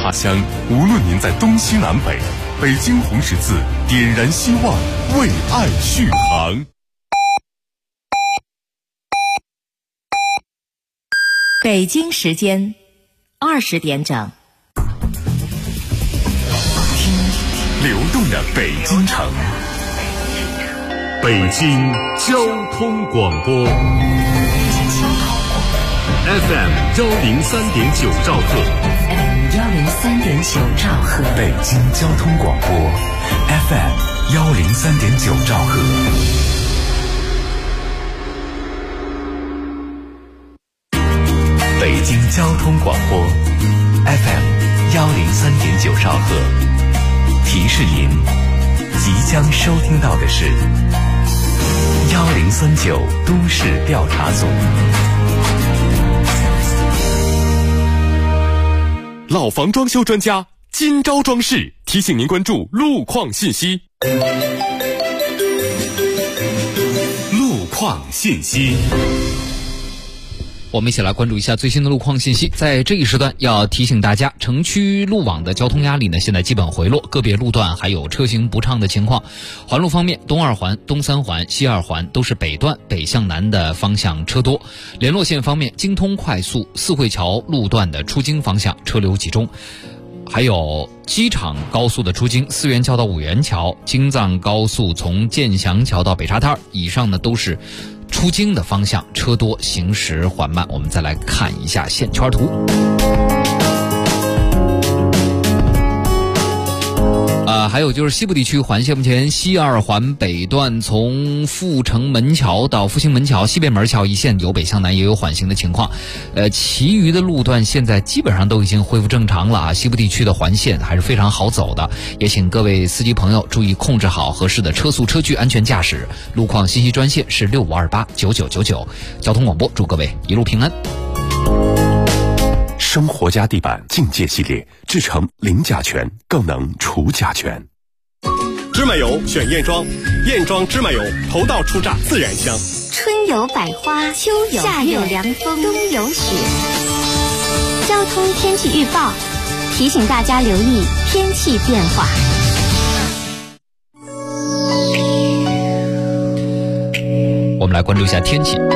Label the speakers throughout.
Speaker 1: 他乡，无论您在东西南北，北京红十字点燃希望，为爱续航。
Speaker 2: 北京时间20点整，
Speaker 1: 听流动的北京城，北京交通广播 FM 103.9兆赫
Speaker 2: 103.9兆赫，
Speaker 1: 北京交通广播 FM 103.9兆赫。北京交通广播 FM 103.9兆赫，提示您即将收听到的是1039都市调查组。老房装修专家今朝装饰提醒您关注路况信息。路况信息，
Speaker 3: 我们一起来关注一下最新的路况信息。在这一时段要提醒大家，城区路网的交通压力呢，现在基本回落，个别路段还有车行不畅的情况。环路方面，东二环、东三环、西二环都是北段北向南的方向车多。联络线方面，京通快速四惠桥路段的出京方向车流集中。还有机场高速的出京，四元桥到五元桥，京藏高速从建祥桥到北沙滩以上呢，都是出京的方向车多，行驶缓慢。我们再来看一下线圈图。还有就是西部地区环线，目前西二环北段从阜成门桥到复兴门桥、西北门桥一线由北向南也有缓行的情况。其余的路段现在基本上都已经恢复正常了啊。西部地区的环线还是非常好走的，也请各位司机朋友注意控制好合适的车速车距，安全驾驶。路况信息专线是65289999。交通广播祝各位一路平安。
Speaker 1: 生活家地板净界系列制成零甲醛，更能除甲醛。
Speaker 4: 芝麻油选燕庄，燕庄芝麻油头道出榨自然香。
Speaker 5: 春有百花，秋有夏有凉风，冬有雪。交通天气预报提醒大家留意天气变化。
Speaker 3: 我们来关注一下天气。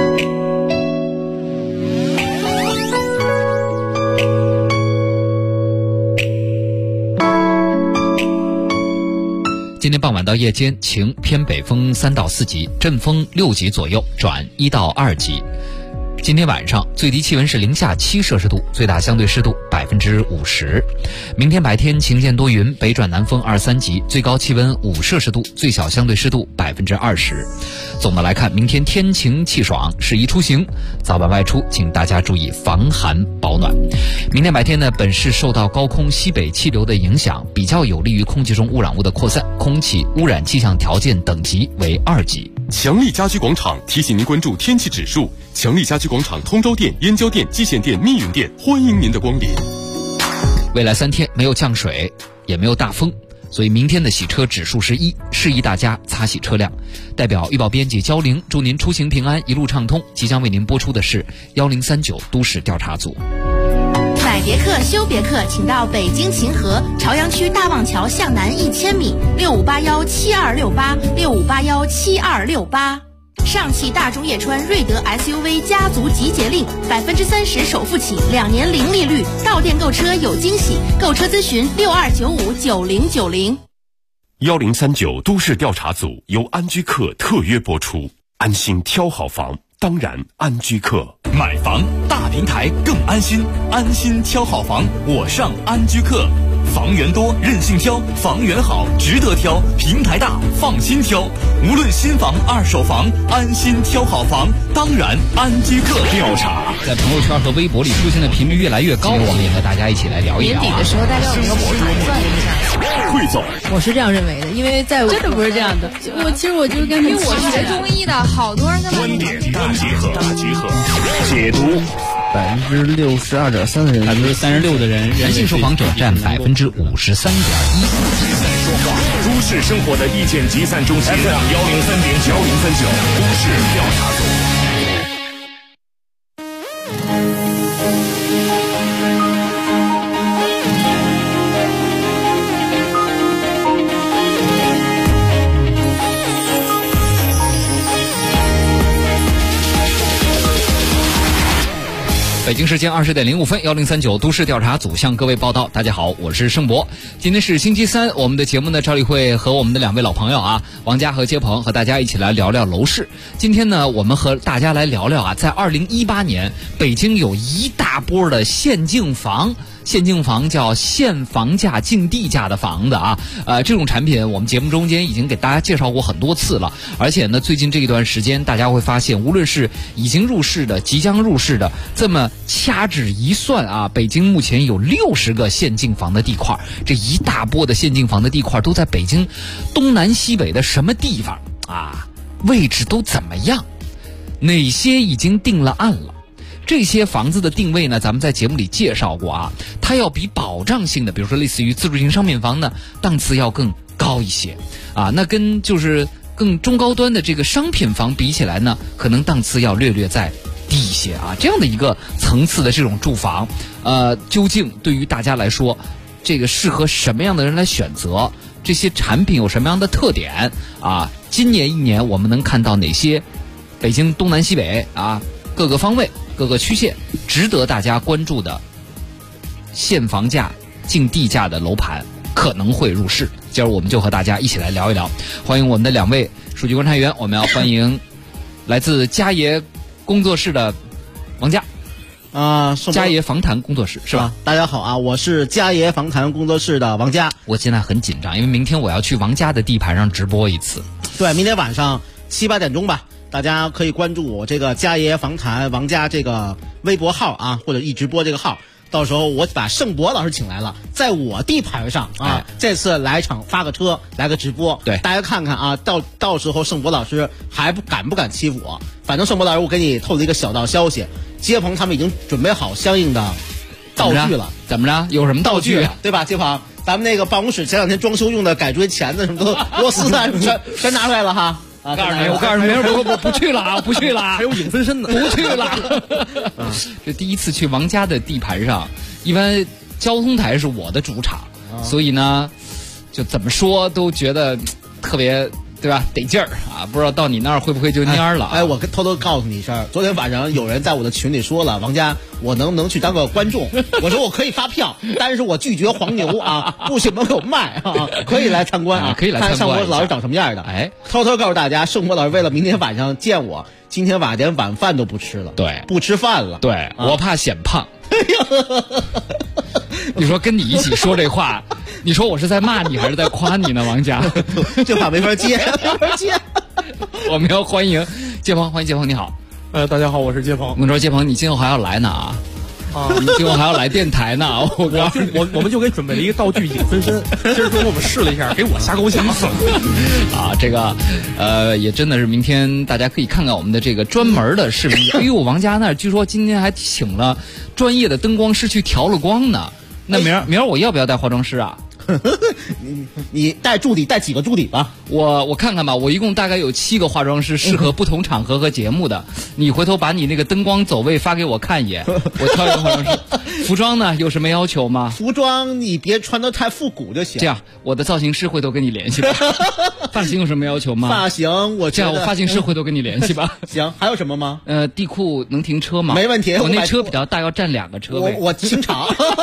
Speaker 3: 今天傍晚到夜间晴，偏北风3到4级，阵风6级左右转1到2级。今天晚上最低气温是零下7摄氏度，最大相对湿度50%。明天白天晴间多云，北转南风2、3级，最高气温5摄氏度，最小相对湿度20%。总的来看，明天天晴气爽，适宜出行，早晚外出请大家注意防寒保暖。明天白天呢，本市受到高空西北气流的影响，比较有利于空气中污染物的扩散，空气污染气象条件等级为2级。
Speaker 1: 强力家居广场提醒您关注天气指数。强力家居广场通州店、燕郊店、蓟县店、密云店欢迎您的光临。
Speaker 3: 未来3天没有降水，也没有大风，所以明天的洗车指数是1，适宜大家擦洗车辆。代表预报编辑焦玲，祝您出行平安，一路畅通。即将为您播出的是1039都市调查组。
Speaker 6: 买别克休别克，请到北京秦河朝阳区大望桥向南1000米，65817268，65817268。上汽大众叶川瑞德 SUV 家族集结令，30%首付起，2年零利率，到店购车有惊喜，购车咨询62959090。
Speaker 1: 1039都市调查组由安居客特约播出，安心挑好房，当然安居客。
Speaker 7: 买房大平台更安心，安心挑好房，我上安居客。房源多，任性挑，房源好，值得挑，平台大，放心挑。无论新房、二手房，安心挑好房，当然安居客。
Speaker 3: 调查在朋友圈和微博里出现的频率越来越高，我们也和大家一起来聊一聊。
Speaker 8: 年底的时候，大家有没有盘算一下？
Speaker 1: 汇总，
Speaker 8: 我是这样认为的，因为在我真的不是这样的。其实我就是跟
Speaker 9: 因为我学中医的，好多人跟
Speaker 1: 观点大集合，解读。
Speaker 10: 62.3%的人
Speaker 3: ，36%的人，男性受访者占53.1%。
Speaker 1: 说话，都市生活的意见集散中心，103.9，1039都市调查组。
Speaker 3: 北京时间20点05分，1039都市调查组向各位报道。大家好，我是盛博。今天是星期三，我们的节目呢，照例会和我们的2位老朋友啊，王佳和接鹏，和大家一起来聊聊楼市。今天呢，我们和大家来聊聊啊，在2018年，北京有一大波的限竞房。限竞房叫限房价竞地价的房子啊，这种产品我们节目中间已经给大家介绍过很多次了，而且呢，最近这一段时间，大家会发现，无论是已经入市的、即将入市的，这么掐指一算啊，北京目前有60个限竞房的地块，这一大波的限竞房的地块都在北京东南西北的什么地方啊？位置都怎么样？哪些已经定了案了？这些房子的定位呢，咱们在节目里介绍过啊，它要比保障性的，比如说类似于自住型商品房呢，档次要更高一些啊。那跟就是更中高端的这个商品房比起来呢，可能档次要略在低一些啊。这样的一个层次的这种住房，究竟对于大家来说，这个适合什么样的人来选择？这些产品有什么样的特点啊？今年一年我们能看到哪些北京东南西北啊各个方位？各个区县值得大家关注的限房价竞地价的楼盘可能会入市，今儿我们就和大家一起来聊一聊。欢迎我们的2位数据观察员，我们要欢迎来自佳爷工作室的王佳佳爷房谈工作室是吧？
Speaker 11: 大家好啊，我是佳爷房谈工作室的王佳。
Speaker 3: 我现在很紧张，因为明天我要去王佳的地盘上直播一次。
Speaker 11: 对，明天晚上7、8点钟吧。大家可以关注我这个佳爷房谈王佳这个微博号啊，或者一直播这个号。到时候我把盛博老师请来了，在我地盘上啊，这次来场发个车，来个直播，
Speaker 3: 对，
Speaker 11: 大家看看啊，到时候盛博老师还敢不敢欺负我？反正盛博老师，我给你透露一个小道消息，接鹏他们已经准备好相应的道具了。
Speaker 3: 怎么着？有什么道具啊？
Speaker 11: 对吧，接鹏？咱们那个办公室前2天装修用的改锥钳子什么都螺丝啊，全拿出来了哈。
Speaker 3: 我告诉你，我不去了啊，不去了，
Speaker 4: 还有影分身呢，
Speaker 3: 不去了。这第一次去王家的地盘上，一般交通台是我的主场，所以呢，就怎么说都觉得特别对吧？得劲儿啊！不知道到你那儿会不会就蔫了？
Speaker 11: 我偷偷告诉你一声，昨天晚上有人在我的群里说了，王佳，我能不能去当个观众？我说我可以发票，但是我拒绝黄牛啊，不许门口卖啊，可以来参观啊，
Speaker 3: 可以来参观。
Speaker 11: 看盛博老师长什么样的？偷偷告诉大家，盛博老师为了明天晚上见我，今天晚上连晚饭都不吃了，
Speaker 3: 对，
Speaker 11: 不吃饭了，
Speaker 3: 对，我怕显胖。你说跟你一起说这话，你说我是在骂你还是在夸你呢，王佳？
Speaker 11: 这话没法接，没法接。
Speaker 3: 我们要欢迎接鹏，欢迎接鹏，你好。
Speaker 4: 大家好，我是接鹏。
Speaker 3: 我跟你说，接鹏，你今后还要来呢啊！你今后还要来电台呢。
Speaker 4: 我们就给准备了一个道具影分身，今儿中午我们试了一下，给我瞎勾想
Speaker 3: 啊，这个也真的是明天大家可以看看我们的这个专门的视频。哎呦，王佳那儿据说今天还请了专业的灯光师去调了光呢。那明儿我要不要带化妆师啊？
Speaker 11: 你带助理，带几个助理吧？
Speaker 3: 我看看吧，我一共大概有7个化妆师，适合不同场合和节目的。你回头把你那个灯光走位发给我看一眼，我挑一个化妆师。服装呢，有什么要求吗？
Speaker 11: 服装你别穿得太复古就行。
Speaker 3: 这样，我的造型师回头跟你联系吧。发型有什么要求吗？
Speaker 11: 发型我
Speaker 3: 这样，我发型师回头跟你联系吧。
Speaker 11: 行，还有什么吗？
Speaker 3: 地库能停车吗？
Speaker 11: 没问题。
Speaker 3: 我那车比较大，要占2个车位。
Speaker 11: 我清场。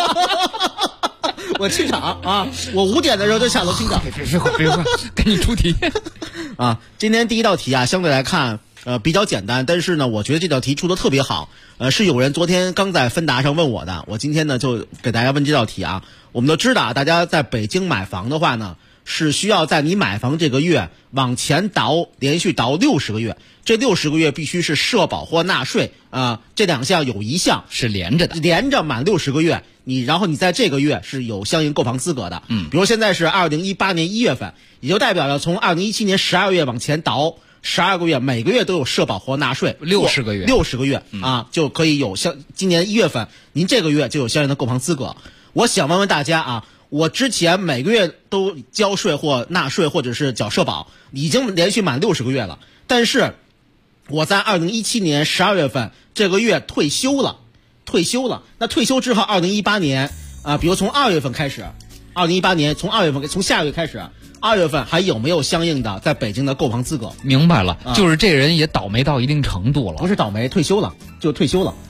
Speaker 11: 我清场啊！我5点的时候就下楼清场。
Speaker 3: 别说，给你出题
Speaker 11: 啊！今天第一道题啊，相对来看比较简单，但是呢，我觉得这道题出的特别好。是有人昨天刚在芬达上问我的，我今天呢就给大家问这道题啊。我们都知道啊，大家在北京买房的话呢，是需要在你买房这个月往前倒，连续倒60个月。这60个月必须是社保或纳税啊，这2项有一项
Speaker 3: 是连着的，
Speaker 11: 连着满60个月，然后你在这个月是有相应购房资格的。比如现在是2018年1月份，也就代表了从2017年12月往前倒12个月，每个月都有社保或纳税
Speaker 3: ，60个月
Speaker 11: 啊，就可以有今年1月份，您这个月就有相应的购房资格。我想问问大家啊，我之前每个月都交税或纳税或者是缴社保，已经连续满60个月了，但是我在2017年12月份这个月退休了。那退休之后2018年啊，比如从2月份开始，2018年从2月份从下个月开始，2月份还有没有相应的在北京的购房资格？
Speaker 3: 明白了，就是这人也倒霉到一定程度了。
Speaker 11: 不是倒霉，退休了就退休了。
Speaker 3: 不是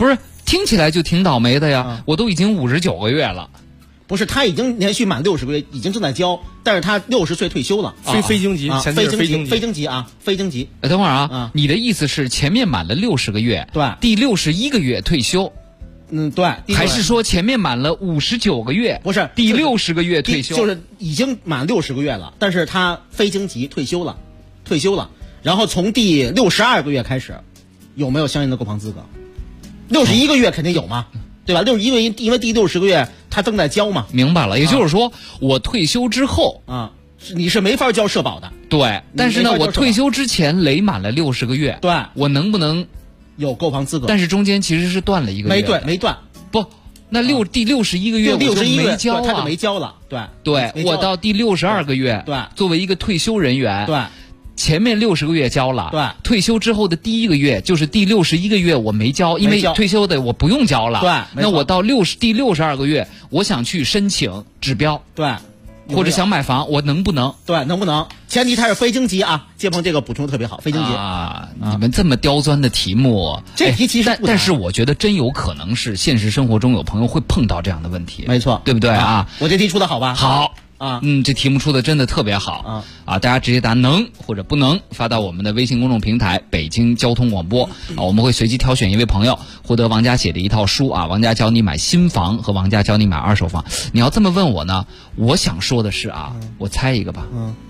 Speaker 3: 听起来就挺倒霉的呀。我都已经59个月了。
Speaker 11: 不是，他已经连续满60个月，已经正在交，但是他60岁退休了。
Speaker 12: 非京籍，
Speaker 11: 非京籍啊，非京籍。
Speaker 3: 等会儿啊，你的意思是前面满了60个月，
Speaker 11: 对，
Speaker 3: 第61个月退休？
Speaker 11: 对。
Speaker 3: 还是说前面满了59个月？
Speaker 11: 不是，
Speaker 3: 第60个月退休，
Speaker 11: 就是已经满60个月了，但是他非京籍退休了，然后从第62个月开始，有没有相应的购房资格？61个月肯定有嘛，对吧？61个月，因为第60个月他正在交嘛。
Speaker 3: 明白了，也就是说，我退休之后
Speaker 11: 你是没法交社保的。
Speaker 3: 对，但是呢，我退休之前累满了60个月，
Speaker 11: 对，
Speaker 3: 我能不能
Speaker 11: 有购房资格？
Speaker 3: 但是中间其实是断了1个月，
Speaker 11: 没断。
Speaker 3: 不，那第61个月我就没交
Speaker 11: 他就没交了。
Speaker 3: 对，我到第62个月，
Speaker 11: 对，
Speaker 3: 作为一个退休人员，
Speaker 11: 对。
Speaker 3: 前面60个月交了，
Speaker 11: 对，
Speaker 3: 退休之后的第1个月就是第61个月我没交，因为退休的我不用交了，
Speaker 11: 对，
Speaker 3: 那我到第62个月，我想去申请指标，
Speaker 11: 对，
Speaker 3: 或者想买房，我能不能？
Speaker 11: 对，能不能？前提他是非京籍啊，接鹏这个补充特别好，非京籍
Speaker 3: 啊，你们这么刁钻的题目，
Speaker 11: 这题其实
Speaker 3: 但是我觉得真有可能是现实生活中有朋友会碰到这样的问题，
Speaker 11: 没错，
Speaker 3: 对不对啊？
Speaker 11: 我这题出的好吧？
Speaker 3: 好。这题目出的真的特别好大家直接答能或者不能发到我们的微信公众平台北京交通广播我们会随机挑选一位朋友获得王家写的一套书王家教你买新房和王家教你买二手房。你要这么问我呢，我想说的是我猜一个吧。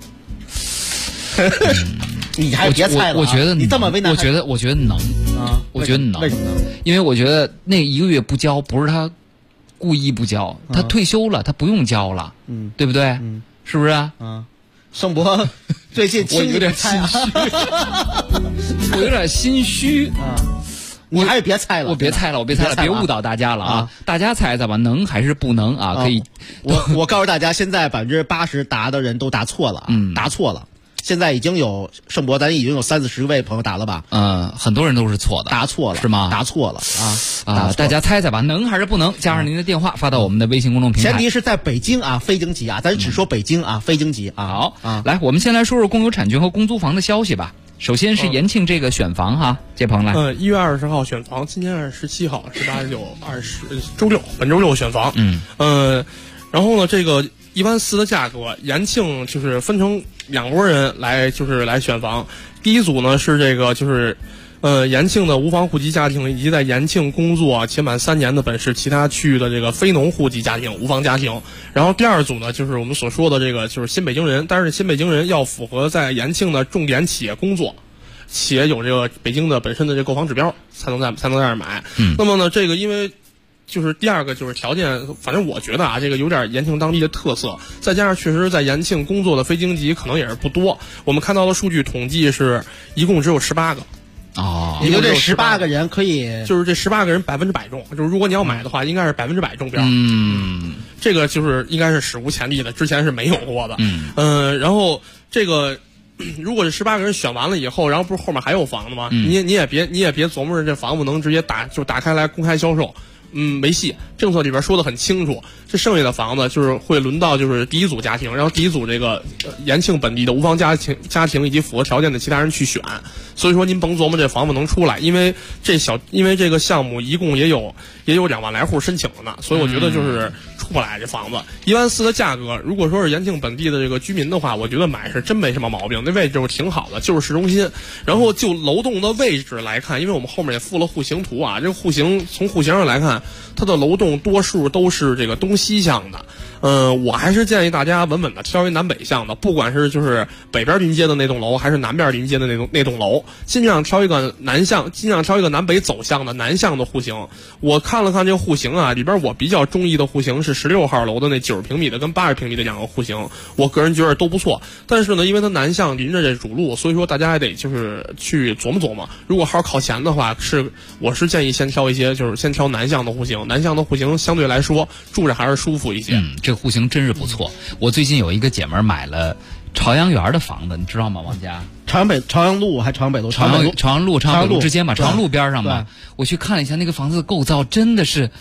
Speaker 11: 你还别猜了，
Speaker 3: 我觉得
Speaker 11: 你这么为难，
Speaker 3: 我觉得能我觉得能，
Speaker 11: 为什么呢？
Speaker 3: 因为我觉得那1个月不交不是他故意不交，他退休了，他不用交了，对不对？是不是啊？
Speaker 11: 盛博最近
Speaker 3: 我有点心虚，我有点心虚
Speaker 11: 你还是别猜了，
Speaker 3: 我别猜了，别误导大家了啊！大家猜猜吧，能还是不能啊？可以，
Speaker 11: 我告诉大家，现在80%答的人都答错了，答错了。现在已经有盛博，咱已经有30-40位朋友答了吧？
Speaker 3: 很多人都是错的，
Speaker 11: 答错了
Speaker 3: 是吗？
Speaker 11: 答错了
Speaker 3: 大家猜猜吧，能还是不能？加上您的电话发到我们的微信公众平台。
Speaker 11: 前提是在北京非京籍咱只说北京非京籍
Speaker 3: 好来，我们先来说说公有产权和公租房的消息吧。首先是延庆这个选房哈，接鹏来。
Speaker 12: 1月20号选房，今天是17号、18、19、20，周六，本周六选房。然后呢，这个1万4的价格，延庆就是分成2拨人来选房。第一组呢是这个延庆的无房户籍家庭以及在延庆工作且满3年的本市其他区域的这个非农户籍家庭无房家庭。然后第二组呢就是我们所说的这个新北京人，但是新北京人要符合在延庆的重点企业工作，且有这个北京的本身的这个购房指标才能在这儿买。那么呢，这个因为第二个条件，反正我觉得这个有点延庆当地的特色，再加上确实在延庆工作的非京籍可能也是不多。我们看到的数据统计是一共只有18个。
Speaker 11: 也就这18个人可以，
Speaker 12: 这18个人100%中，如果你要买的话，应该是100%中标。这个应该是史无前例的，之前是没有过的。然后这个如果这18个人选完了以后，然后不是后面还有房子吗？你也别琢磨着这房子能直接打开来公开销售。没戏，政策里边说的很清楚，这剩下的房子会轮到第一组家庭，然后第一组这个延庆本地的无房家庭以及符合条件的其他人去选。所以说您甭琢磨这房子能出来，因为这个项目一共也有2万来户申请了呢，所以我觉得出不来这房子。1万4的价格，如果说是延庆本地的这个居民的话，我觉得买是真没什么毛病，那位置挺好的，就是市中心。然后就楼栋的位置来看，因为我们后面也附了户型图这个户型从户型上来看，它的楼栋多数都是这个东西向的。我还是建议大家稳稳的挑一南北向的，不管是北边临街的那栋楼，还是南边临街的那栋楼，尽量挑一个南北走向的南向的户型。我看了看这个户型里边我比较中意的户型是16号楼的那90平米的跟80平米的2个户型，我个人觉得都不错。但是呢，因为它南向临着这主路，所以说大家还得去琢磨。如果号靠前的话，我是建议先挑一些先挑南向的户型，南向的户型相对来说住着还是舒服一些。
Speaker 3: 这个户型真是不错。我最近有一个姐们买了朝阳园的房子，你知道吗？王家
Speaker 11: 朝阳路还朝阳北路？
Speaker 3: 朝阳路之间吧，朝阳路边上吧。我去看了一下那个房子的构造，真的是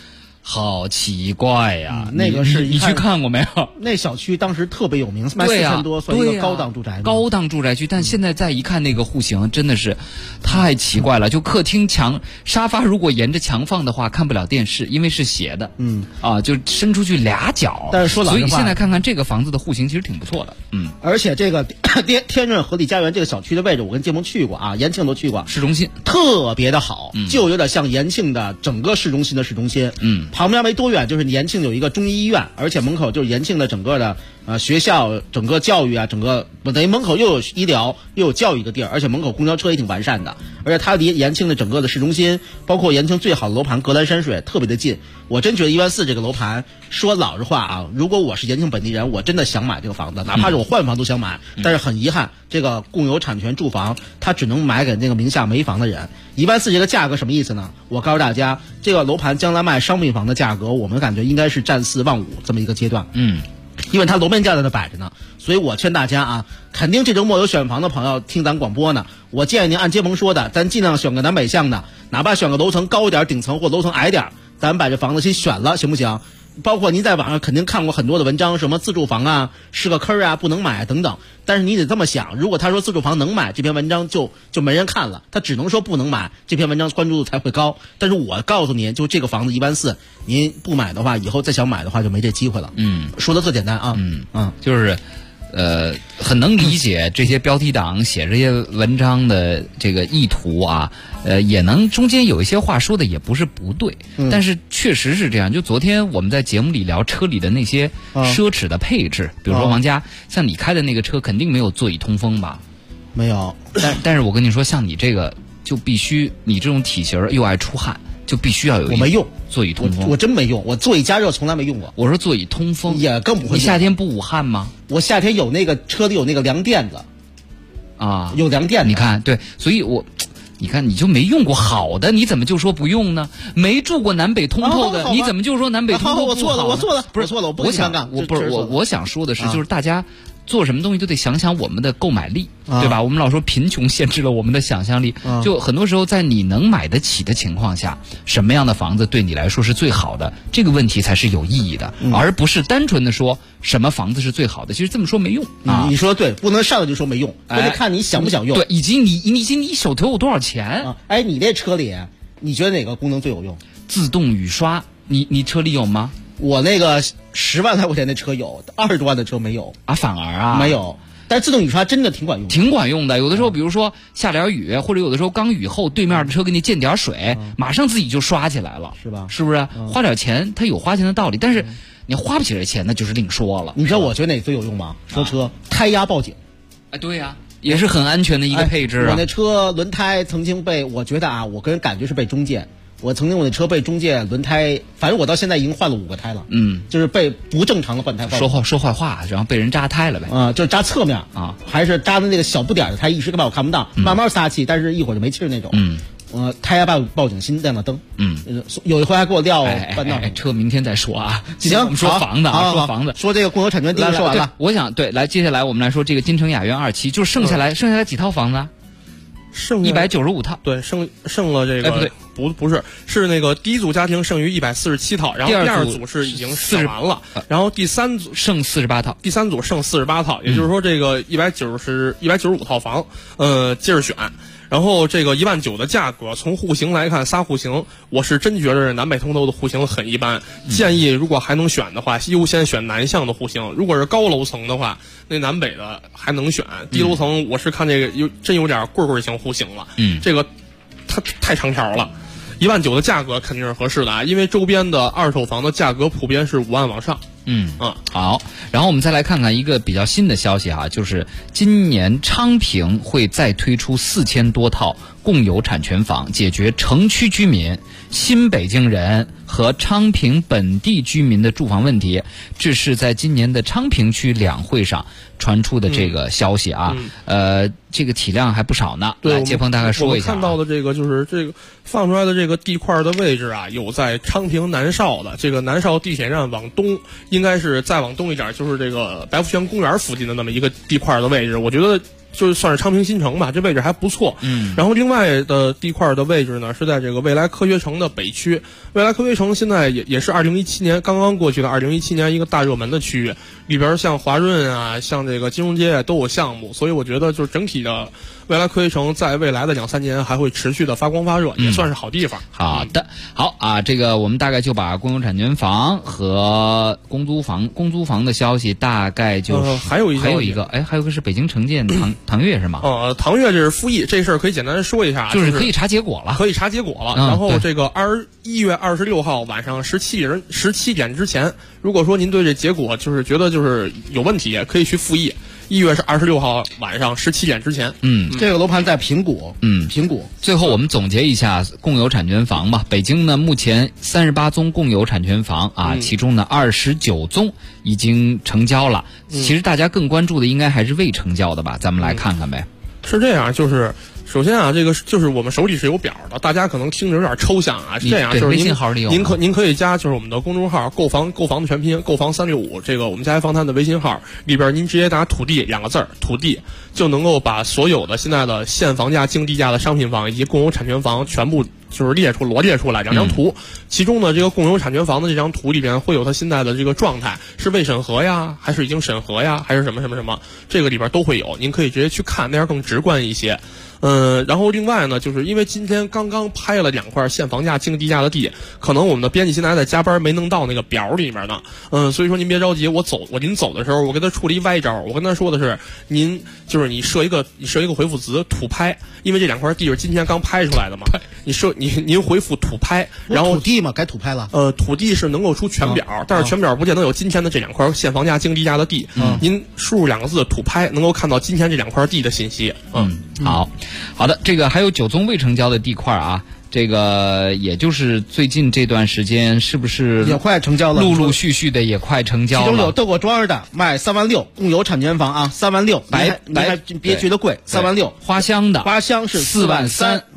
Speaker 3: 好奇怪呀！
Speaker 11: 那个是
Speaker 3: 你去看过没有？
Speaker 11: 那小区当时特别有名，卖4000多，算一个高档住宅。
Speaker 3: 高档住宅区，但现在再一看那个户型，真的是太奇怪了。就客厅沙发如果沿着墙放的话，看不了电视，因为是斜的。就伸出去俩脚。
Speaker 11: 但是说老实话，
Speaker 3: 所以现在看看这个房子的户型，其实挺不错的。
Speaker 11: 而且这个天润合理家园这个小区的位置，我跟建峰去过啊，延庆都去过，
Speaker 3: 市中心
Speaker 11: 特别的好，就有点像延庆的整个市中心的市中心。旁边没多远就是延庆有一个中医医院，而且门口就是延庆的整个的学校，整个教育啊，整个等于门口又有医疗又有教育的地儿，而且门口公交车也挺完善的，而且它离延庆的整个的市中心，包括延庆最好的楼盘隔栏山水特别的近。我真觉得1.4万这个楼盘，说老实话啊，如果我是延庆本地人，我真的想买这个房子，哪怕是我换房都想买。但是很遗憾，这个共有产权住房它只能买给那个名下没房的人。1.4万这个价格什么意思呢？我告诉大家，这个楼盘将来卖商品房的价格，我们感觉应该是占4.5万这么一个阶段。因为它楼面价在那摆着呢，所以我劝大家啊，肯定这周末有选房的朋友听咱广播呢，我建议您按接鹏说的，咱尽量选个南北向的，哪怕选个楼层高一点顶层或楼层矮点，咱把这房子先选了，行不行？包括您在网上肯定看过很多的文章，什么自住房啊是个坑啊不能买等等，但是你得这么想，如果他说自住房能买，这篇文章就没人看了，他只能说不能买，这篇文章关注度才会高。但是我告诉您，就这个房子1.4万，您不买的话，以后再想买的话就没这机会了。说的特简单啊。
Speaker 3: 就是很能理解这些标题党写这些文章的这个意图啊，也能中间有一些话说的也不是不对，但是确实是这样。就昨天我们在节目里聊车里的那些奢侈的配置，比如说王佳，像你开的那个车肯定没有座椅通风吧？
Speaker 11: 没有。
Speaker 3: 但是我跟你说，像你这个就必须，你这种体型又爱出汗，就必须要有。
Speaker 11: 我没用
Speaker 3: 座椅通风，
Speaker 11: 我真没用，我座椅加热从来没用过。
Speaker 3: 我说座椅通风
Speaker 11: 也更不会。
Speaker 3: 你夏天不捂汗吗？
Speaker 11: 我夏天有那个车里有那个凉垫子
Speaker 3: 啊，
Speaker 11: 有凉垫子。
Speaker 3: 你看，对，所以你看你就没用过好的，你怎么就说不用呢？没住过南北通透的，你怎么就说南北通透不好呢？
Speaker 11: 我错了，不是错了，
Speaker 3: 我想说的是，就是大家做什么东西都得想想我们的购买力，对吧？我们老说贫穷限制了我们的想象力，就很多时候在你能买得起的情况下，什么样的房子对你来说是最好的，这个问题才是有意义的，而不是单纯的说什么房子是最好的。其实这么说没用啊。
Speaker 11: 你说对，不能上来就说没用，我得看你想不想用。
Speaker 3: 对，以及你手头有多少钱。
Speaker 11: 你这车里你觉得哪个功能最有用？
Speaker 3: 自动雨刷，你车里有吗？
Speaker 11: 我那个10万来块钱的车有，20多万的车没有
Speaker 3: 啊，反而啊
Speaker 11: 没有。但是自动雨刷真的挺管用的，
Speaker 3: 挺管用的。有的时候，比如说下点雨，或者有的时候刚雨后，对面的车给你溅点水，马上自己就刷起来了，
Speaker 11: 是吧？
Speaker 3: 是不是？花点钱，它有花钱的道理，但是你花不起这钱，那就是另说了。
Speaker 11: 你知道我觉得哪个最有用吗？说车胎压报警，
Speaker 3: 对呀，也是很安全的一个配置啊。
Speaker 11: 我那车轮胎曾经被，我觉得啊，我个人感觉是被中介。我曾经我那车被中介轮胎，反正我到现在已经换了5个胎了，就是被不正常的换胎。
Speaker 3: 说坏话，然后被人扎胎了呗。
Speaker 11: 就是扎侧面啊，还是扎的那个小不点的胎，一时根本我看不到，慢慢撒气，但是一会儿就没气儿那种。胎压报警心亮了灯。有一回还给我撂半道。
Speaker 3: 车明天再说啊。
Speaker 11: 行，
Speaker 3: 我们说房子啊，说房子，
Speaker 11: 说这个共有产权定义说完了。
Speaker 3: 我想来接下来我们来说这个金城雅苑2期，就剩下来几套房子？
Speaker 12: 剩
Speaker 3: 195套。
Speaker 12: 对，剩了这个。不是那个第一组家庭剩余147套，然后第二组是已经选完了，然后第三组
Speaker 3: 剩48套，
Speaker 12: 第三组剩48套，也就是说这个195套房，接着选。然后这个1.9万的价格，从户型来看，3户型，我是真觉得南北通透的户型很一般。建议如果还能选的话，优先选南向的户型。如果是高楼层的话，那南北的还能选。低楼层我是看这个真有点棍型户型了。这个它太长条了。1.9万的价格肯定是合适的啊，因为周边的二手房的价格普遍是5万往上。
Speaker 3: 好，然后我们再来看看一个比较新的消息啊，就是今年昌平会再推出4000多套共有产权房，解决城区居民、新北京人和昌平本地居民的住房问题。这是在今年的昌平区两会上传出的这个消息啊。这个体量还不少呢。来，杰鹏大概说一下。
Speaker 12: 我看到的这个就是这个放出来的这个地块的位置啊，有在昌平南邵的这个南邵地铁站往东，应该是再往东一点，就是这个白福泉公园附近的那么一个地块的位置。我觉得就是算是昌平新城吧，这位置还不错。然后另外的地块的位置呢，是在这个未来科学城的北区。未来科学城现在也是2017年刚刚过去的2017年一个大热门的区域，里边像华润啊，像这个金融街都有项目，所以我觉得就是整体的未来科学城在未来的2-3年还会持续的发光发热，也算是好地方。
Speaker 3: 好的，好啊，这个我们大概就把公有产权房和公租房的消息大概就
Speaker 12: 还有一个
Speaker 3: 还有个是北京城建唐悦是吗？
Speaker 12: 唐悦这是复议，这事儿可以简单说一下，
Speaker 3: 就是可以查结果了，
Speaker 12: 然后这个1月26号晚上17点之前，如果说您对这结果就是觉得就是有问题，可以去复议。1月26号晚上17点之前。
Speaker 11: 这个楼盘在平谷。平谷。
Speaker 3: 最后我们总结一下共有产权房吧。北京呢，目前38宗共有产权房啊，其中呢29宗已经成交了。其实大家更关注的应该还是未成交的吧？咱们来看看呗。
Speaker 12: 是这样，就是首先啊，这个就是我们手里是有表的，大家可能听着有点抽象啊。是这样，就是
Speaker 3: 微信号里有，
Speaker 12: 您可以加就是我们的公众号购房的全拼购房365，这个我们家房谈的微信号里边，您直接打土地2个字，土地就能够把所有的现在的现房价、净地价的商品房以及共有产权房全部就是罗列出来2张图。其中呢，这个共有产权房的这张图里边会有它现在的这个状态，是未审核呀，还是已经审核呀，还是什么，这个里边都会有，您可以直接去看，那样更直观一些。然后另外呢，就是因为今天刚刚拍了2块现房价、净地价的地，可能我们的编辑现在还在加班，没弄到那个表里面呢。所以说您别着急，临走的时候，我给他出了一歪招，我跟他说的是，你设一个回复词土拍，因为这2块地是今天刚拍出来的嘛。您回复土拍，然后
Speaker 11: 土地嘛，该土拍了。
Speaker 12: 土地是能够出全表，但是全表不见得有今天的这2块现房价、净地价的地。您输入2个字土拍，能够看到今天这2块地的信息。
Speaker 3: 好的，这个还有9宗未成交的地块啊，这个也就是最近这段时间是不是
Speaker 11: 也快成交了？
Speaker 3: 陆陆续续的也快成交了。
Speaker 11: 其中有豆果庄的卖3万6，共有产权房啊，3万6，你还别觉得贵，3万6。
Speaker 3: 花乡
Speaker 11: 是4万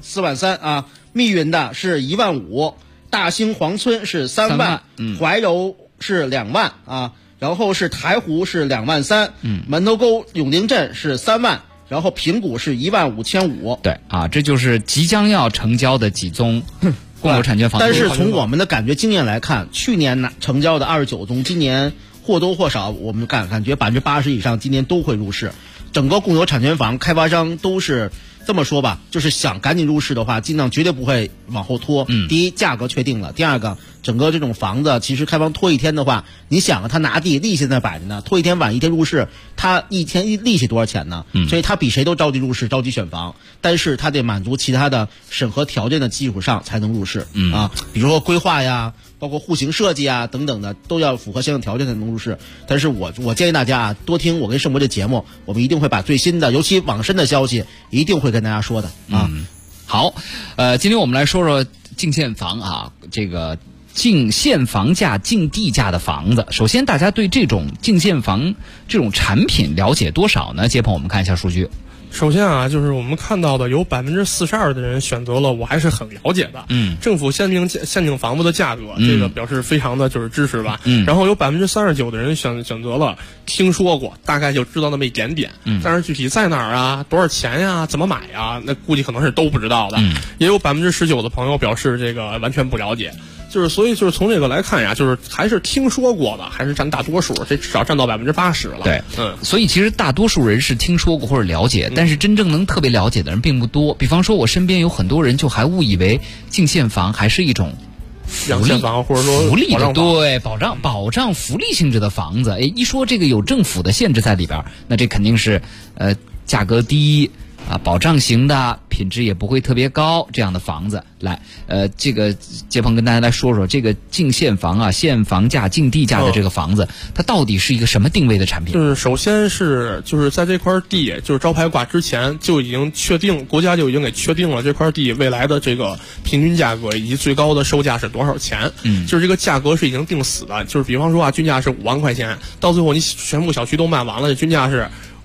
Speaker 11: 3啊，密云的是1万5，大兴黄村是3万，怀柔是2万啊，然后是台湖是2万3，门头沟永定镇是3万。然后平谷是15500。
Speaker 3: 对啊，这就是即将要成交的几宗共有产权房。
Speaker 11: 但是从我们的感觉经验来看，去年成交的29宗，今年或多或少我们感觉80%以上今年都会入市。整个共有产权房开发商都是这么说吧，就是想赶紧入市的话，尽量绝对不会往后拖。第一，价格确定了；第二个，整个这种房子其实开房拖一天的话，你想啊，他拿地利息在摆着呢，拖一天晚一天入市，他一天利息多少钱呢？所以他比谁都着急入市，着急选房，但是他得满足其他的审核条件的基础上才能入市啊，比如说规划呀，包括户型设计啊等等的，都要符合相应条件才能入市。但是我建议大家啊，多听我跟盛博这节目，我们一定会把最新的，尤其往深的消息，一定会跟大家说的啊。
Speaker 3: 好，今天我们来说说净现房啊，这个净现房价、净地价的房子。首先，大家对这种净现房这种产品了解多少呢？接鹏，我们看一下数据。
Speaker 12: 首先啊，就是我们看到的有42%的人选择了我还是很了解的，政府限定房子的价格，这个表示非常的就是支持吧。然后有39%的人选择了听说过，大概就知道那么一点点，但是具体在哪儿啊，多少钱呀，怎么买呀，那估计可能是都不知道的。也有19%的朋友表示这个完全不了解。所以从这个来看呀，就是还是听说过的，还是占大多数，这至少占到80%了。
Speaker 3: 对，所以其实大多数人是听说过或者了解，但是真正能特别了解的人并不多。比方说，我身边有很多人就还误以为净现房还是一种
Speaker 12: 养现房或者说
Speaker 3: 福利的，对，保障福利性质的房子。一说这个有政府的限制在里边，那这肯定是价格低啊，保障型的，品质也不会特别高，这样的房子。来，这个杰鹏跟大家来说说这个净现房啊，现房价、净地价的这个房子，它到底是一个什么定位的产品？
Speaker 12: 就是首先是就是在这块地就是招牌挂之前就已经确定，国家就已经给确定了这块地未来的这个平均价格以及最高的售价是多少钱。就是这个价格是已经定死的，就是比方说啊，均价是5万块钱，到最后你全部小区都卖完了，这均价是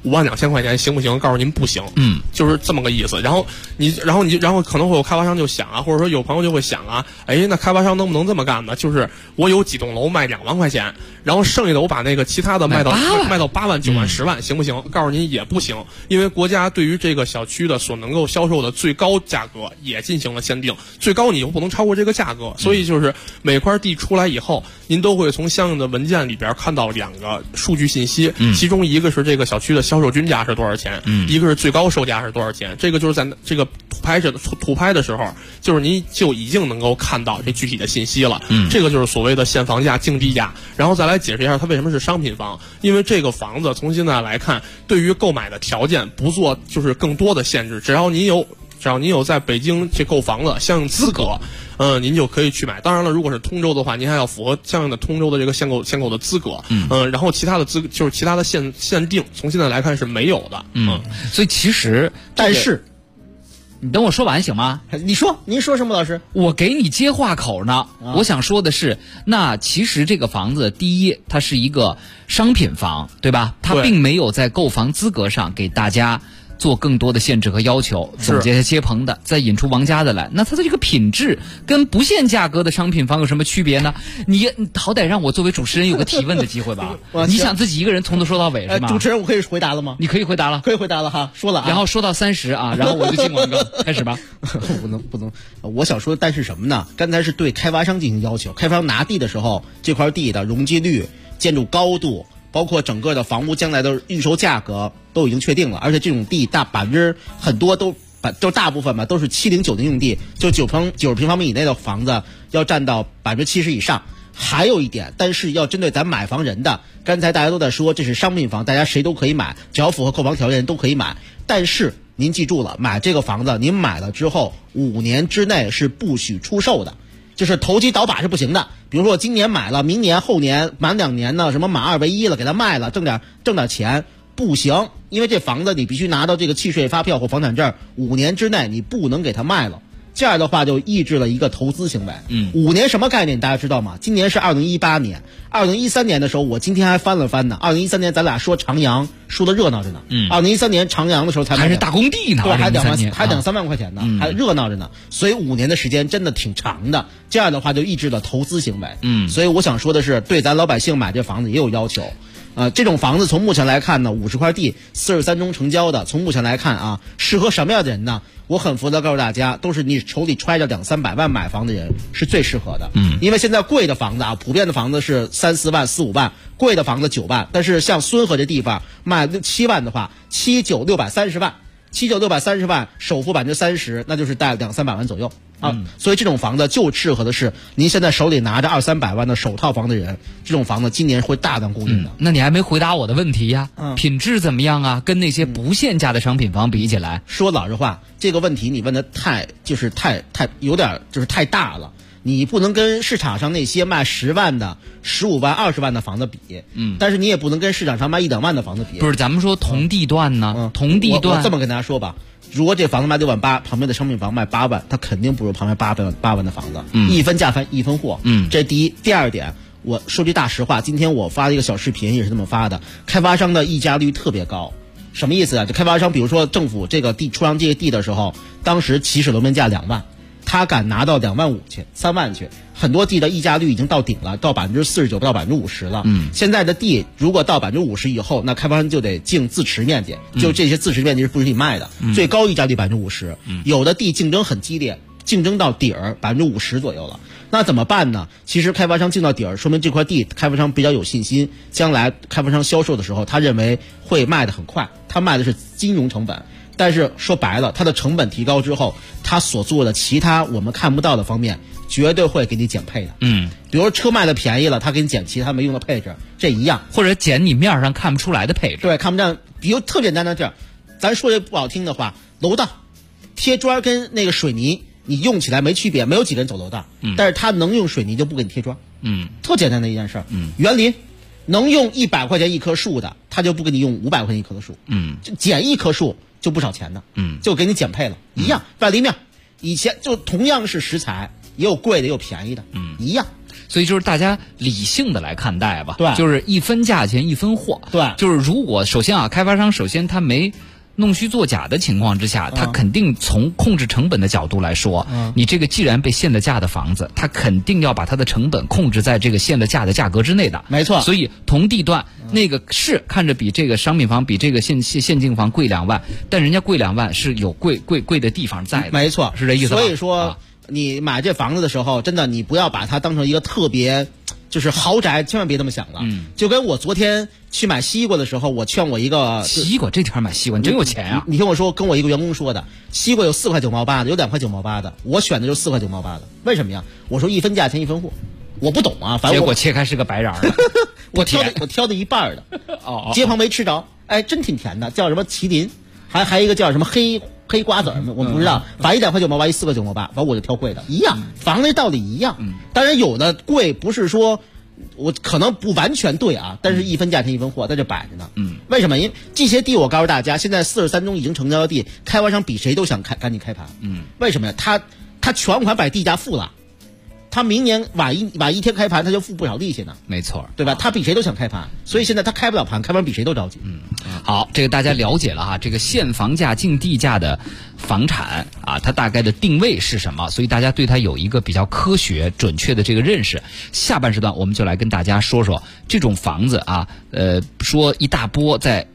Speaker 12: 52000块钱行不行？告诉您不行，就是这么个意思。然后可能会有开发商就想啊，或者说有朋友就会想啊，哎，那开发商能不能这么干呢？就是我有几栋楼卖2万块钱，然后剩下的我把那个其他的卖到8万、9万、10万，行不行？告诉您也不行，因为国家对于这个小区的所能够销售的最高价格也进行了限定，最高你又不能超过这个价格，所以就是每块地出来以后，您都会从相应的文件里边看到2个数据信息，其中一个是这个小区的销售均价是多少钱，一个是最高售价是多少钱，这个就是在这个土拍的时候，就是您就已经能够看到这具体的信息了，这个就是所谓的现房价、净地价。然后再来解释一下它为什么是商品房，因为这个房子从现在来看，对于购买的条件不做就是更多的限制，只要您有在北京去购房的相应资格，您就可以去买。当然了，如果是通州的话，您还要符合相应的通州的这个限购的资格。然后其他的就是其他的限定，从现在来看是没有的。
Speaker 3: 所以其实，
Speaker 11: 但是，
Speaker 3: 你等我说完行吗？
Speaker 11: 您说什么，老师？
Speaker 3: 我给你接话口呢。我想说的是，那其实这个房子，第一，它是一个商品房，对吧？它并没有在购房资格上给大家做更多的限制和要求，总结接棚的，再引出王家的来，那它的这个品质跟不限价格的商品房有什么区别呢？你好歹让我作为主持人有个提问的机会吧。你想自己一个人从头说到尾是吗？
Speaker 11: 主持人，我可以回答了吗？
Speaker 3: 你可以回答了，
Speaker 11: 可以回答了哈，说了啊。
Speaker 3: 然后说到30啊，然后我就进广告，开始吧。
Speaker 11: 不能，我想说，但是什么呢？刚才是对开发商进行要求，开发商拿地的时候，这块地的容积率、建筑高度，包括整个的房屋将来的预售价格都已经确定了，而且这种地很多都大部分吧都是70、90用地，就90平方米以内的房子要占到70%以上。还有一点，但是要针对咱买房人的，刚才大家都在说这是商品房，大家谁都可以买，只要符合购房条件都可以买。但是您记住了，买这个房子您买了之后5年之内是不许出售的。就是投机倒把是不行的，比如说我今年买了，明年后年满2年呢，什么满2为1了，给它卖了，挣点钱，不行，因为这房子你必须拿到这个契税发票或房产证，5年之内你不能给它卖了。这样的话就抑制了一个投资行为。5年什么概念大家知道吗？今年是2018年，2013年的时候我今天还翻了翻呢。2013年咱俩说长阳说的热闹着呢。2013年长阳的时候才
Speaker 3: 还是大工地呢，
Speaker 11: 对，还2万块钱呢，还热闹着呢。所以5年的时间真的挺长的。这样的话就抑制了投资行为。所以我想说的是，对咱老百姓买这房子也有要求。这种房子从目前来看呢，50块地43中成交的，从目前来看啊，适合什么样的人呢？我很负责告诉大家，都是你手里揣着200-300万买房的人是最适合的。因为现在贵的房子啊，普遍的房子是3-4万、4-5万，贵的房子9万，但是像孙河这地方卖7万的话，79630万，79630万，首付30%，那就是贷200-300万左右。所以这种房子就适合的是您现在手里拿着200-300万的首套房的人，这种房子今年会大量供应的。
Speaker 3: 那你还没回答我的问题呀？品质怎么样啊？跟那些不限价的商品房比起来，
Speaker 11: 说老实话，这个问题你问的太有点太大了。你不能跟市场上那些卖10万的、15万、20万的房子比，但是你也不能跟市场上卖1-2万的房子比。
Speaker 3: 不是，咱们说同地段呢，同地段。
Speaker 11: 我这么跟大家说吧，如果这房子卖6万8，旁边的商品房卖8万，它肯定不如旁边8万的房子。一分价翻一分货。这第一。第二点，我说句大实话，今天我发了一个小视频，也是这么发的，开发商的溢价率特别高。什么意思啊？就开发商，比如说政府这个地出让这个地的时候，当时起始楼面价2万。他敢拿到2万5去，3万去，很多地的溢价率已经到顶了，到49%到50%了。现在的地如果到50%以后，那开发商就得竞自持面积，就这些自持面积是不许你卖的，最高溢价率50%。有的地竞争很激烈，竞争到底儿50%左右了。那怎么办呢？其实开发商竞到底儿，说明这块地开发商比较有信心，将来开发商销售的时候，他认为会卖得很快，他卖的是金融成本。但是说白了，它的成本提高之后，它所做的其他我们看不到的方面，绝对会给你减配的。比如车卖的便宜了，他给你减其他没用的配置，这一样，
Speaker 3: 或者减你面上看不出来的配置。
Speaker 11: 对，看不见。比如特简单的这样，咱说句不好听的话，楼道贴砖跟那个水泥，你用起来没区别，没有几个人走楼道，但是他能用水泥就不给你贴砖。特简单的一件事儿。园林能用100块钱一棵树的，他就不给你用500块钱一棵的树。就减一棵树。就不少钱的，就给你减配了，一样。万立面以前就同样是食材，也有贵的也有便宜的，一样。
Speaker 3: 所以就是大家理性的来看待吧。
Speaker 11: 对，
Speaker 3: 就是一分价钱一分货。
Speaker 11: 对，
Speaker 3: 就是如果首先啊，开发商首先他没弄虚作假的情况之下，他肯定从控制成本的角度来说，你这个既然被限了价的房子，他肯定要把它的成本控制在这个限了价的价格之内的。
Speaker 11: 没错。
Speaker 3: 所以同地段那个是看着比这个商品房比这个现境房贵2万，但人家贵2万是有贵的地方在的。
Speaker 11: 没错，
Speaker 3: 是这意思吧？
Speaker 11: 所以说，你买这房子的时候，真的你不要把它当成一个特别就是豪宅，千万别这么想了。就跟我昨天去买西瓜的时候，我劝我一个
Speaker 3: 西瓜，这天买西瓜你真有钱啊！
Speaker 11: 你听我说，跟我一个员工说的，西瓜有4块9毛8的，有2块9毛8的，我选的就4块9毛8的。为什么呀？我说一分价钱一分货，我不懂啊，反正
Speaker 3: 结果切开是个白瓤的，
Speaker 11: 我挑的一半的。街旁没吃着，哎，真挺甜的，叫什么麒麟，还一个叫什么黑瓜子儿，我不知道，反正1、2块9毛8，一4块9毛8，反正我就挑贵的，一样，房子道理一样。当然有的贵不是说我可能不完全对啊，但是一分价钱一分货在这摆着呢。为什么？因为这些地我告诉大家，现在43中已经成交的地，开发商比谁都想赶紧开盘。为什么呀？他全款把地价付了。他明年晚一天开盘，他就付不少利息呢。
Speaker 3: 没错，
Speaker 11: 对吧？他比谁都想开盘，所以现在他开不了盘，开盘比谁都着急。
Speaker 3: 好，这个大家了解了哈，这个限房价、竞地价的房产啊，它大概的定位是什么？所以大家对它有一个比较科学、准确的这个认识。下半时段我们就来跟大家说说这种房子啊，说一大波在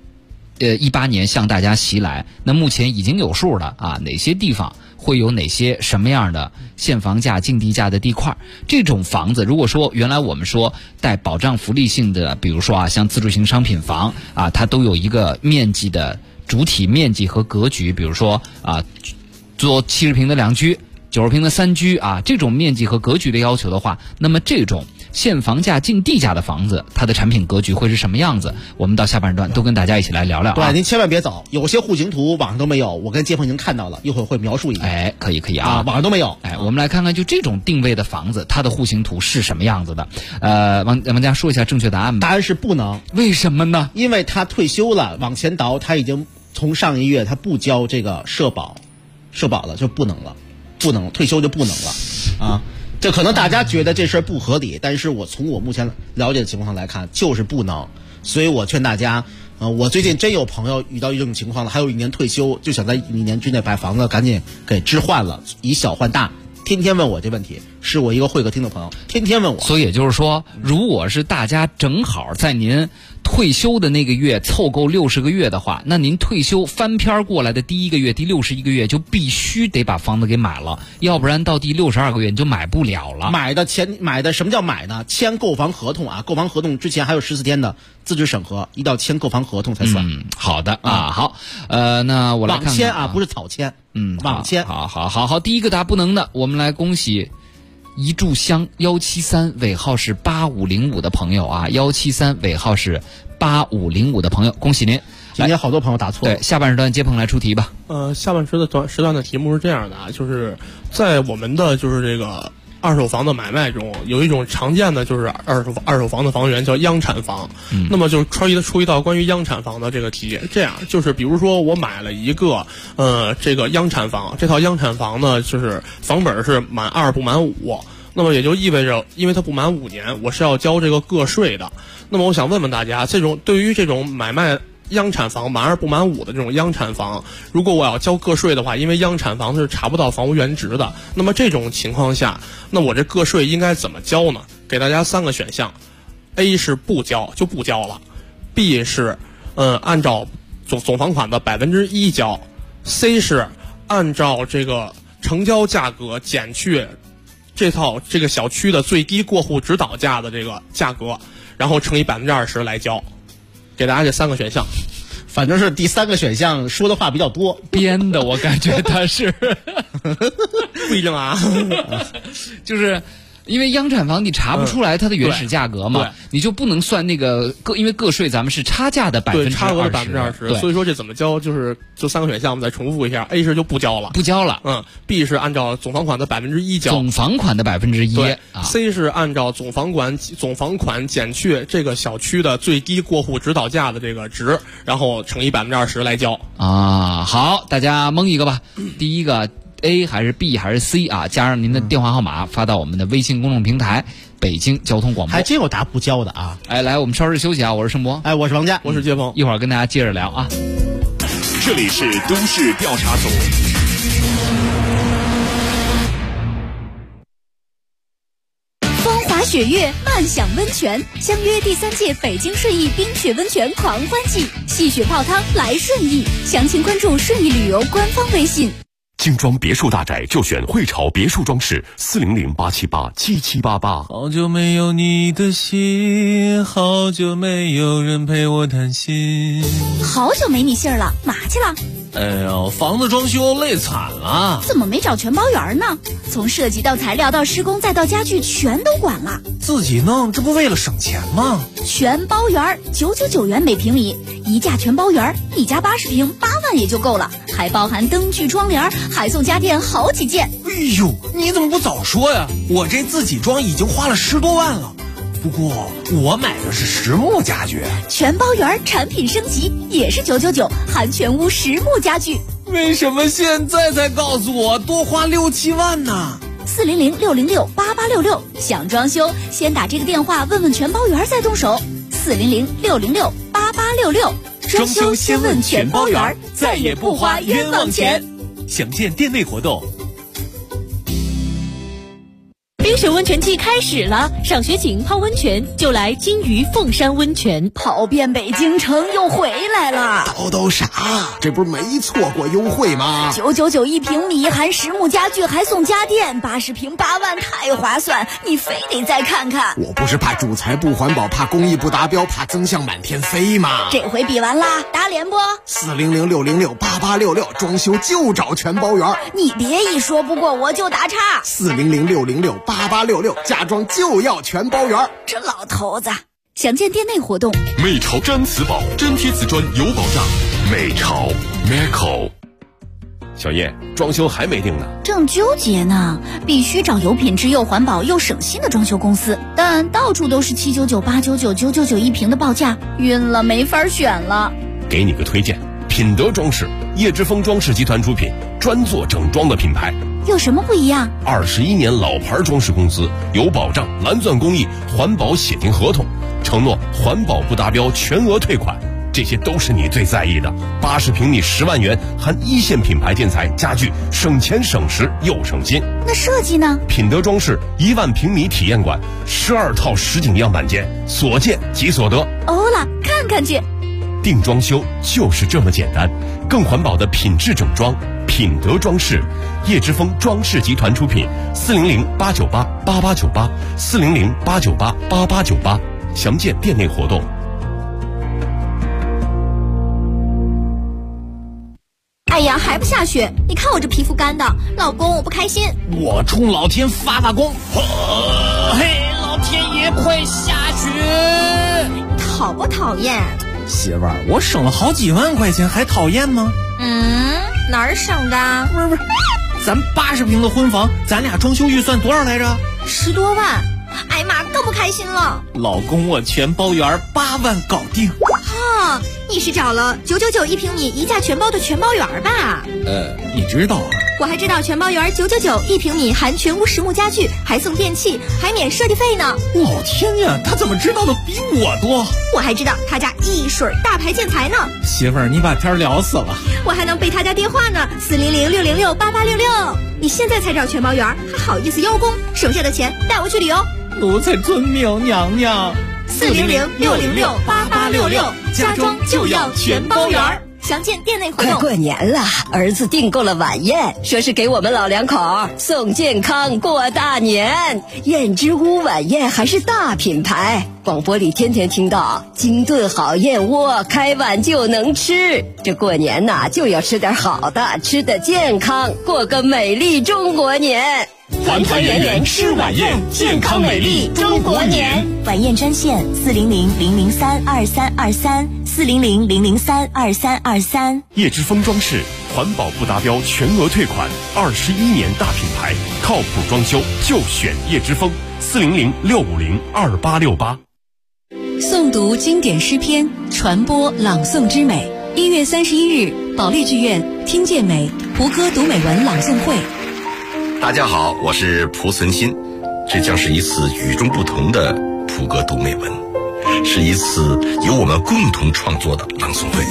Speaker 3: 18年向大家袭来，那目前已经有数了啊，哪些地方会有哪些什么样的限房价、竞地价的地块？这种房子，如果说原来我们说带保障福利性的，比如说啊，像自住型商品房啊，它都有一个面积的主体面积和格局，比如说啊，做70平的2居、90平的3居啊，这种面积和格局的要求的话，那么这种限房价、竞地价的房子，它的产品格局会是什么样子？我们到下半段都跟大家一起来聊聊。
Speaker 11: 对，您千万别走，有些户型图网上都没有，我跟街坊已经看到了，一会儿会描述一下。
Speaker 3: 哎，可以啊，
Speaker 11: 网上都没有。
Speaker 3: 哎，我们来看看就这种定位的房子，它的户型图是什么样子的？王家说一下正确答案吧。
Speaker 11: 答案是不能。
Speaker 3: 为什么呢？
Speaker 11: 因为他退休了，往前倒，他已经从上一月他不交这个社保了，就不能了，退休就不能了啊。这可能大家觉得这事儿不合理，但是我从我目前了解的情况来看，就是不能。所以我劝大家，我最近真有朋友遇到这种情况了，还有1年退休，就想在1年之内把房子赶紧给置换了，以小换大，天天问我这问题，是我一个会客厅的朋友，天天问我。
Speaker 3: 所以也就是说，如果是大家正好在您退休的那个月凑够60个月的话，那您退休翻篇过来的第1个月、第61个月就必须得把房子给买了，要不然到第62个月你就买不了了。
Speaker 11: 买的什么叫买呢？签购房合同啊，购房合同之前还有14天的资质审核，一定要签购房合同才算。
Speaker 3: 好的啊，好，那我来看看
Speaker 11: 网签啊，不是草签。网签。
Speaker 3: 好，第一个答不能的，我们来恭喜一炷香173尾号是8505的朋友啊，173尾号是8505的朋友，恭喜您！
Speaker 11: 今天好多朋友答错了。
Speaker 3: 对，下半时段接鹏来出题吧。
Speaker 12: 下半时段的题目是这样的啊，就是在我们的就是这个二手房的买卖中，有一种常见的就是二手房的房源叫央产房。那么就出一道关于央产房的这个题，这样就是比如说我买了一个这个央产房，这套央产房呢就是房本是满2不满5，那么也就意味着因为它不满5年，我是要交这个个税的。那么我想问问大家，对于这种买卖央产房满2不满5的这种央产房，如果我要交个税的话，因为央产房是查不到房屋原值的，那么这种情况下，那我这个税应该怎么交呢？给大家3个选项 ：A 是不交，就不交了 ；B 是按照总房款的1%交 ；C 是按照这个成交价格减去这个小区的最低过户指导价的这个价格，然后乘以20%来交。给大家这3个选项，
Speaker 11: 反正是第3个选项说的话比较多，
Speaker 3: 编的，我感觉他是
Speaker 12: 不一定啊，
Speaker 3: 就是因为央产房你查不出来它的原始价格嘛，你就不能算那个因为个税咱们是差价的20%，
Speaker 12: 差额的20%，所以说这怎么交？就3个选项我们再重复一下 ：A 是就不交了，B 是按照总房款的1%交，
Speaker 3: 总房款的1%，
Speaker 12: 对，C 是按照总房款减去这个小区的最低过户指导价的这个值，然后乘以20%来交
Speaker 3: 啊。好，大家蒙一个吧，第一个。 A 还是 B 还是 C 啊？加上您的电话号码发到我们的微信公众平台北京交通广播。
Speaker 11: 还真有答不交的啊！
Speaker 3: 哎，来，我们稍事休息啊！我是盛博，
Speaker 11: 哎，我是王佳，
Speaker 12: 我是杰峰，
Speaker 3: 一会儿跟大家接着聊啊。
Speaker 7: 这里是都市调查组。
Speaker 13: 风华雪月，漫享温泉，相约第3届北京顺义冰雪温泉狂欢季，戏雪泡汤来顺义，详情关注顺义旅游官方微信。
Speaker 14: 精装别墅大宅就选汇潮别墅装饰，400-878-7788。
Speaker 15: 好久没有你的信，好久没有人陪我谈心。
Speaker 13: 好久没你信儿了，嘛去了？
Speaker 15: 哎呀，房子装修累惨了。
Speaker 13: 怎么没找全包圆呢？从设计到材料到施工再到家具全都管了。
Speaker 15: 自己弄，这不为了省钱吗？
Speaker 13: 全包圆，999元每平米，一价全包圆，一家80平8万也就够了，还包含灯具窗帘，还送家电好几件。
Speaker 15: 哎呦，你怎么不早说呀？我这自己装已经花了10多万了。不过我买的是实木家具，
Speaker 13: 全包圆产品升级也是999，含全屋实木家具。
Speaker 15: 为什么现在才告诉我多花6、7万呢
Speaker 13: ？400-606-8866，想装修先打这个电话问问全包圆再动手。400-606-8866，
Speaker 14: 装修先问全包圆，再也不花冤枉钱。详见店内活动。
Speaker 2: 冰雪温泉季开始了，上学请泡温泉就来金鱼凤山温泉，
Speaker 13: 跑遍北京城又回来了。
Speaker 16: 都啥？这不是没错过优惠吗
Speaker 13: ？999一平米，含实木家具还送家电，80平8万，太划算，你非得再看看。
Speaker 16: 我不是怕主材不环保，怕工艺不达标，怕增项满天飞吗？
Speaker 13: 这回比完啦，打脸不
Speaker 16: ？400-606-8866，装修就找全包圆。
Speaker 13: 你别一说不过我就打岔。
Speaker 16: 400-606-8866，家装就要全包圆。
Speaker 13: 这老头子，详见店内活动。
Speaker 14: 美潮毡瓷宝，真贴瓷砖有保障。美潮 Meco。小叶，装修还没定呢？
Speaker 13: 正纠结呢，必须找有品质又环保又省心的装修公司，但到处都是799、899、999一平的报价，晕了，没法选了。
Speaker 14: 给你个推荐，品德装饰，叶之峰装饰集团出品，专做整装的品牌。
Speaker 13: 有什么不一样
Speaker 14: ？21年老牌装饰公司，有保障，蓝钻工艺，环保写定合同，承诺环保不达标全额退款，这些都是你最在意的。80平米10万元，含1线品牌建材家具，省钱省时又省心。
Speaker 13: 那设计呢？
Speaker 14: 品德装饰1万平米体验馆，12套实景样板间，所见即所得。
Speaker 13: 欧了，看看去。
Speaker 14: 定装修就是这么简单，更环保的品质整装，品德装饰，叶之峰装饰集团出品，400-898-8898 400-898-8898，详见店内活动。
Speaker 13: 哎呀，还不下雪？你看我这皮肤干的，老公我不开心。
Speaker 15: 我冲老天发功！嘿，老天爷快下雪！
Speaker 13: 讨不讨厌？
Speaker 15: 媳妇儿，我省了好几万块钱，还讨厌吗？
Speaker 13: 哪儿省的？
Speaker 15: 不是，咱80平的婚房，咱俩装修预算多少来着
Speaker 13: ？10多万。哎妈，更不开心了。
Speaker 15: 老公，我全包圆8万搞定。
Speaker 13: 哈，你是找了999一平米一价全包的全包圆吧？
Speaker 15: 你知道啊？
Speaker 13: 我还知道全包圆999一平米，含全屋实木家具，还送电器，还免设计费呢。
Speaker 15: 老天呀，他怎么知道的比我多？
Speaker 13: 我还知道他家一水大牌建材呢。
Speaker 15: 媳妇儿，你把天聊死了。
Speaker 13: 我还能背他家电话呢，400-606-8866。你现在才找全包圆，还好意思邀功？省下的钱带我去旅游。
Speaker 15: 奴才遵命，娘娘。
Speaker 13: 400-606-8866，家装就要全包圆。详见店内活动。
Speaker 17: 快过年了，儿子订购了晚宴，说是给我们老两口送健康过大年。燕之屋晚宴还是大品牌，广播里天天听到精炖好燕窝，开碗就能吃。这过年呐，就要吃点好的，吃得健康，过个美丽中国年。
Speaker 14: 团团圆圆吃晚宴，健康美丽中国年。
Speaker 2: 晚宴专线400-003-2323 400-003-2323。
Speaker 14: 叶之峰装饰，环保不达标全额退款，21年大品牌，靠谱装修就选叶之峰，400-650-2868。
Speaker 2: 诵读经典诗篇，传播朗诵之美。1月31日，
Speaker 13: 保利剧院听见美胡歌读美文朗诵会。
Speaker 18: 大家好，我是蒲存昕，这将是一次与众不同的蒲歌读美文，是一次由我们共同创作的朗诵会。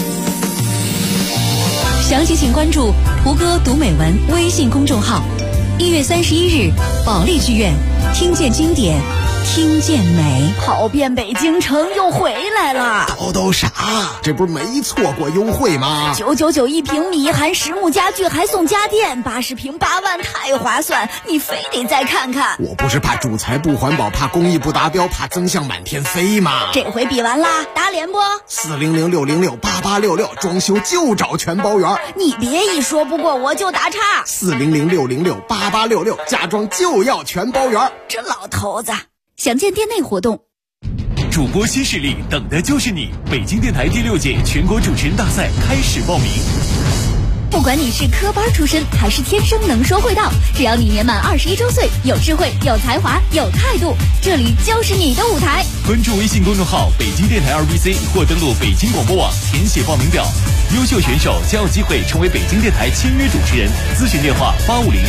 Speaker 13: 详情请关注胡歌读美文微信公众号。1月31日，保利剧院听见经典，听见美。
Speaker 19: 跑遍北京城又回来了。
Speaker 16: 都啥？这不是没错过优惠吗
Speaker 19: ？999一平米，含实木家具还送家电，80平8万，太划算！你非得再看看。
Speaker 16: 我不是怕主材不环保，怕工艺不达标，怕增项满天飞吗？
Speaker 19: 这回比完啦，打脸不？400-606-8866，装修就找全包圆。你别一说不过我就打岔。
Speaker 16: 400-606-8866，家装就要全包圆。
Speaker 19: 这老头子。
Speaker 13: 详见店内活动。
Speaker 7: 主播新势力，等的就是你！北京电台第6届全国主持人大赛开始报名。
Speaker 13: 不管你是科班出身还是天生能说会道，只要你年满21周岁，有智慧、有才华、有态度，这里就是你的舞台。
Speaker 7: 关注微信公众号北京电台2BC 或登录北京广播网填写报名表。优秀选手将有机会成为北京电台签约主持人。咨询电话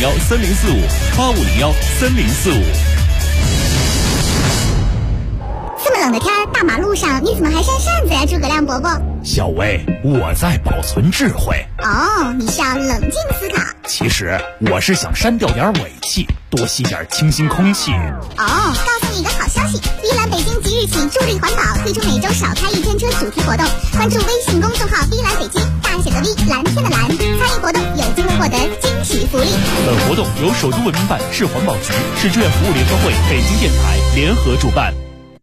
Speaker 7: 8501-3045，8501-3045。
Speaker 20: 这么冷的天儿，大马路上你怎么还扇扇子呀，诸葛亮伯伯？
Speaker 21: 小薇，我在保存智慧。
Speaker 20: 哦，你是要冷静思考。
Speaker 21: 其实我是想删掉点尾气，多吸点清新空气。
Speaker 20: 哦，告诉你一个好消息，碧蓝北京即日起助力环保，推出每周少开一天车主题活动。关注微信公众号碧蓝北京，大写的 V， 蓝天的蓝，参与活动有机会获得惊喜福利。
Speaker 7: 本活动由首都文明办、市环保局、市志愿服务联合会、北京电台联合主办。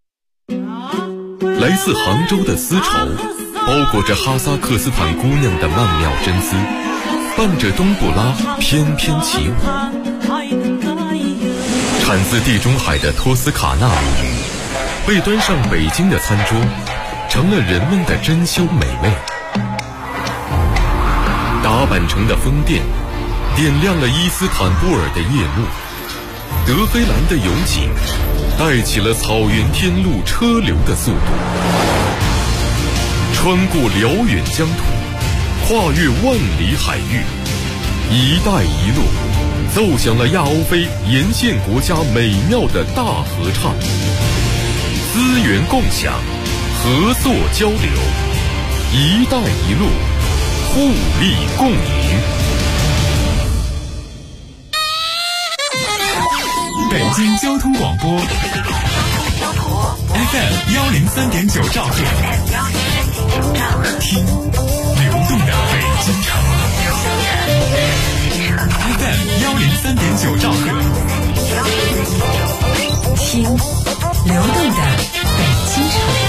Speaker 22: 来自杭州的丝绸，包裹着哈萨克斯坦姑娘的曼妙真姿，伴着冬不拉翩翩起舞。产自地中海的托斯卡纳米，被端上北京的餐桌，成了人们的珍馐美味。达坂城的风电，点亮了伊斯坦布尔的夜幕。德黑兰的油井，带起了草原天路车流的速度。穿过辽远疆土，跨越万里海域，一带一路奏响了亚欧非沿线国家美妙的大合唱。资源共享，合作交流，一带一路，互利共赢。
Speaker 7: 北京交通广播 FM103.9兆赫，听流动的北京城。FM103.9兆赫，
Speaker 13: 听流动的北京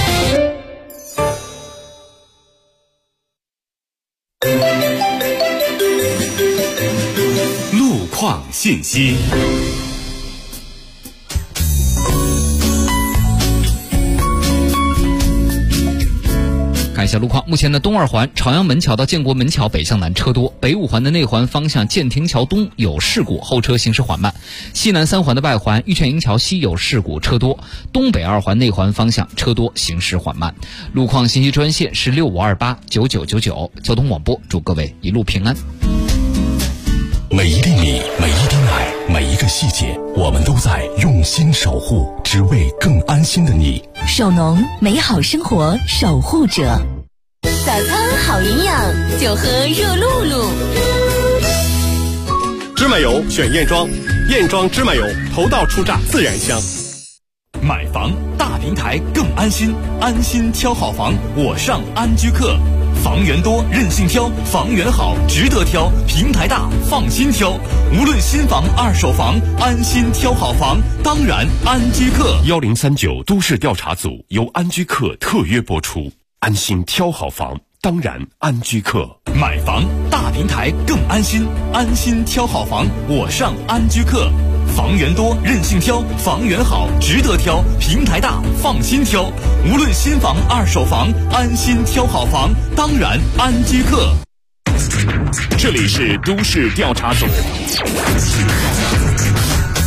Speaker 7: 城。路况信息。
Speaker 3: 看一下路况，目前的东二环朝阳门桥到建国门桥北向南车多，北五环的内环方向建亭桥东有事故，后车行驶缓慢，西南三环的外环玉泉营桥西有事故，车多，东北二环内环方向车多，行驶缓慢。路况信息专线是65289999，交通广播，祝各位一路平安。
Speaker 23: 每一粒米，每一滴奶，每一个细节，我们都在用心守护，只为更安心的你。
Speaker 13: 首农，美好生活守护者。
Speaker 2: 早餐好营养，就喝热露露。
Speaker 4: 芝麻油选燕庄，燕庄芝麻油头道出榨自然香。
Speaker 7: 买房大平台更安心，安心挑好房，我上安居客。房源多，任性挑，房源好，值得挑，平台大，放心挑。无论新房、二手房，安心挑好房，当然安居客。
Speaker 14: 1039都市调查组由安居客特约播出，安心挑好房，当然安居客。
Speaker 7: 买房大平台更安心，安心挑好房，我上安居客。房源多，任性挑，房源好，值得挑，平台大，放心挑。无论新房、二手房，安心挑好房，当然安居客。
Speaker 14: 这里是都市调查组。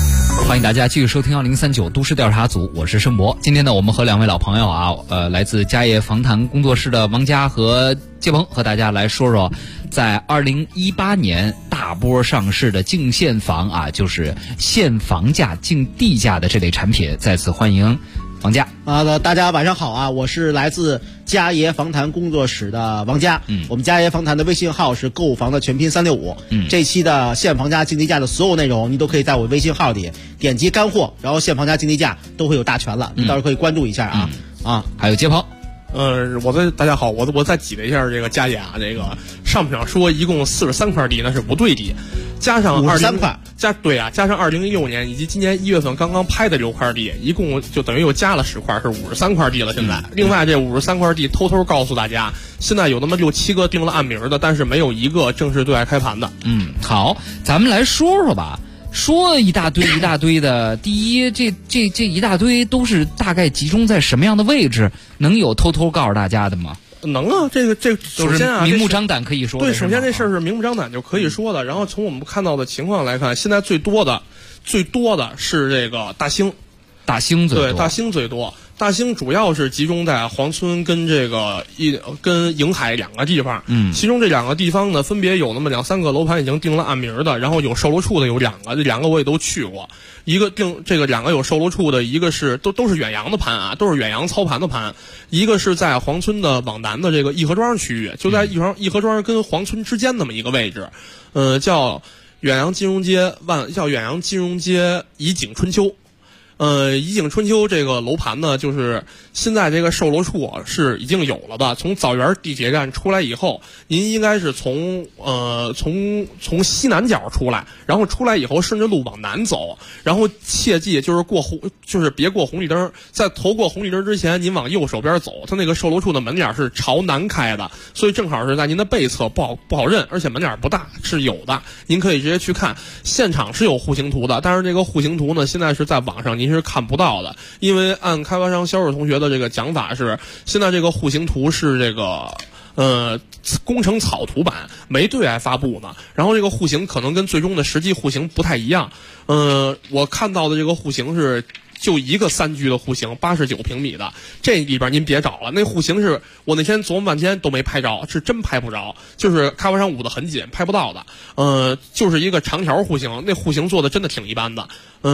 Speaker 3: 欢迎大家继续收听1039都市调查组，我是申博。今天呢，我们和两位老朋友啊，来自嘉业房坛工作室的王佳和介鹏，和大家来说说在2018年大波上市的净现房啊，就是现房价净地价的这类产品。再次欢迎王佳。
Speaker 11: 大家晚上好啊，我是来自嘉业房坛工作室的王佳。我们嘉业房坛的微信号是购房的全拼365。这期的现房价净地价的所有内容，你都可以在我微信号里点击干货，然后现房价净地价都会有大全了，你到时候可以关注一下啊。还有介鹏。
Speaker 12: 大家好，我再挤了一下这个嘉业啊，这个上面说一共43块地，那是不对的，加上
Speaker 11: 53块，
Speaker 12: 加上2016年以及今年1月份刚刚拍的6块地，一共就等于又加了10块，是53块地了。现在，另外这53块地偷偷告诉大家，现在有那么6、7个定了暗名的，但是没有一个正式对外开盘的。
Speaker 3: 好，咱们来说说吧。说一大堆的，第一，这一大堆都是大概集中在什么样的位置？能有偷偷告诉大家的吗？
Speaker 12: 能啊，这首先啊，
Speaker 3: 明目张胆可以说的。
Speaker 12: 对，首先这事儿是明目张胆就可以说的。然后从我们看到的情况来看，现在最多的是这个大兴最多。对，大兴最多。大兴主要是集中在黄村跟跟迎海2个地方。其中这2个地方呢，分别有那么2、3个楼盘已经定了暗名的，然后有售楼处的有2个，这2个我也都去过。一个2个有售楼处的，一个是都是远洋的盘啊，都是远洋操盘的盘。一个是在黄村的往南的这个颐和庄区域，就在颐和庄跟黄村之间那么一个位置，叫远洋金融街怡景春秋。怡景春秋这个楼盘呢，就是现在这个售楼处是已经有了的。从枣园地铁站出来以后，您应该是从西南角出来，然后出来以后顺着路往南走，然后切记就是别过红绿灯，在头过红绿灯之前，您往右手边走，它那个售楼处的门脸是朝南开的，所以正好是在您的背侧，不好认，而且门脸不大，是有的，您可以直接去看。现场是有户型图的，但是这个户型图呢，现在是在网上您是看不到的，因为按开发商销售同学的这个讲法是，现在这个户型图是这个工程草图版，没对外发布呢。然后这个户型可能跟最终的实际户型不太一样。我看到的这个户型是就一个3居的户型，89平米的，这里边您别找了，那户型是我那天琢磨半天都没拍着，是真拍不着，就是开发商捂得很紧，拍不到的。就是一个长条户型，那户型做的真的挺一般的。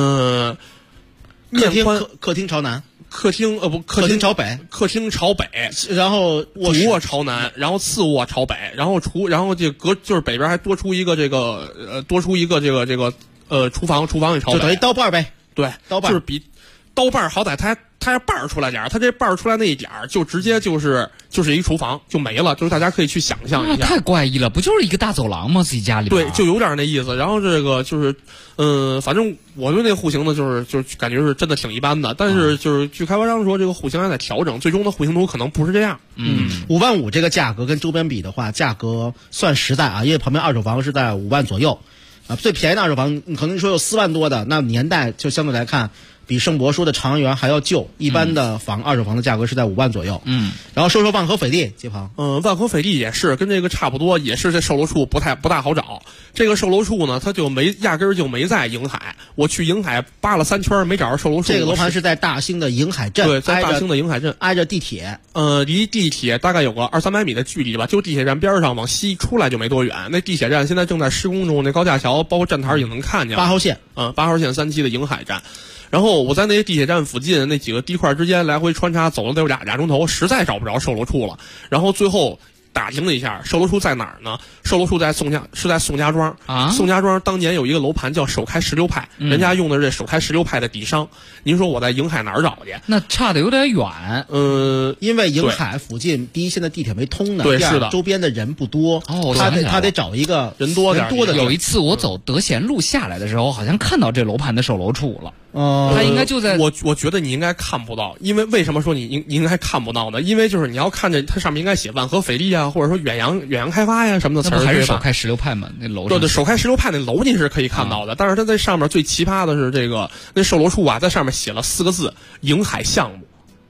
Speaker 11: 客厅朝南，
Speaker 12: 客厅
Speaker 11: 朝北，然后
Speaker 12: 主卧朝南，然后次卧朝北，然后就是北边还多出一个这个厨房也朝北，
Speaker 11: 就等于刀把呗。
Speaker 12: 对，刀把就是比刀把好歹它要瓣出来点，它这瓣出来那一点就直接就是一厨房就没了，就是大家可以去想象一下。
Speaker 3: 太怪异了，不就是一个大走廊吗？自己家里边。
Speaker 12: 对，就有点那意思。然后这个就是反正我对那户型呢，就是感觉是真的挺一般的。但是就是据开发商说，这个户型还在调整，最终的户型图可能不是这样。
Speaker 11: 5万5这个价格跟周边比的话，价格算实在啊，因为旁边二手房是在5万左右啊，最便宜的二手房可能说有4万多的，那年代就相对来看比盛博说的长安园还要旧，一般的二手房的价格是在5万左右。然后说说万和斐丽，街坊。
Speaker 12: 万和斐丽也是跟这个差不多，也是这售楼处不大好找。这个售楼处呢，它就压根儿就没在迎海。我去迎海扒了3圈，没找着售楼处。
Speaker 11: 这个楼盘是在大兴的迎海镇，
Speaker 12: 对，在大兴的迎海镇，
Speaker 11: 挨着地铁。
Speaker 12: 离地铁大概有个200-300米的距离吧，就地铁站边上往西出来就没多远。那地铁站现在正在施工中，那高架桥包括站台也能看见。
Speaker 11: 8号线
Speaker 12: ，8号线3期的迎海站。然后我在那些地铁站附近那几个地块之间来回穿插，走了得有俩钟头，实在找不着售楼处了。然后最后打听了一下，售楼处在哪儿呢？售楼处在宋家庄啊。宋家庄当年有一个楼盘叫首开16派，人家用的是这首开16派的底商。您说我在迎海哪儿找去？
Speaker 3: 那差得有点远。
Speaker 11: 因为迎海附近，第一现在地铁没通呢，
Speaker 12: 对，是的，
Speaker 11: 周边的人不多。他得找一个
Speaker 12: 人多的。
Speaker 3: 有一次我走德贤路下来的时候，好像看到这楼盘的售楼处了。他应该就在
Speaker 12: 我觉得你应该看不到，因为为什么说你应该看不到呢？因为就是你要看着它上面应该写万和斐丽啊，或者说远洋开发呀什么的词儿，
Speaker 3: 还是首开16派嘛？那楼
Speaker 12: 对，首开16派那楼你是可以看到的，但是它在上面最奇葩的是这个那售楼处啊，在上面写了4个字“迎海项目”。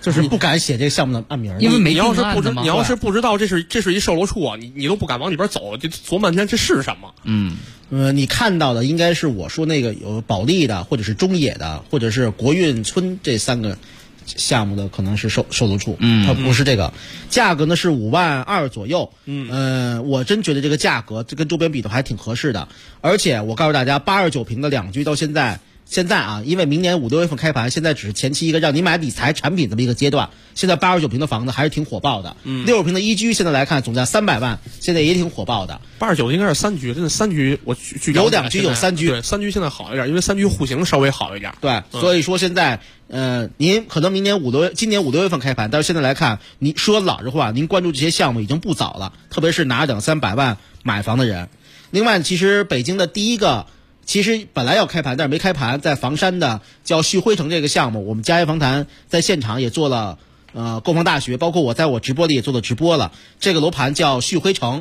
Speaker 11: 就是不敢写这个项目的案名，
Speaker 3: 因为没
Speaker 12: 你要是不知，
Speaker 3: 定案的嘛
Speaker 12: 你要是不知道这是一售楼处啊，你都不敢往里边走，就琢磨半天这是什么。
Speaker 11: 你看到的应该是我说那个有保利的，或者是中野的，或者是国运村这3个项目的，可能是售楼处，它不是这个。价格呢是5万2左右，我真觉得这个价格这跟周边比的还挺合适的。而且我告诉大家，89平的2居到现在啊，因为明年5、6月份开盘，现在只是前期一个让你买理财产品这么一个阶段。现在89平的房子还是挺火爆的，60平的1居现在来看总价300万，现在也挺火爆的。
Speaker 12: 89应该是3居，真的3居我去
Speaker 11: 有2居有3居，
Speaker 12: 对，3居现在好一点，因为3居户型稍微好一点。
Speaker 11: 对，所以说现在您可能今年5、6月份开盘，但是现在来看，你说老实话，您关注这些项目已经不早了，特别是拿2、300万买房的人。另外，其实北京的第一个。其实本来要开盘，但是没开盘，在房山的叫旭辉城这个项目，我们嘉业房坛在现场也做了购房大学，包括我在我直播里也做了直播了。这个楼盘叫旭辉城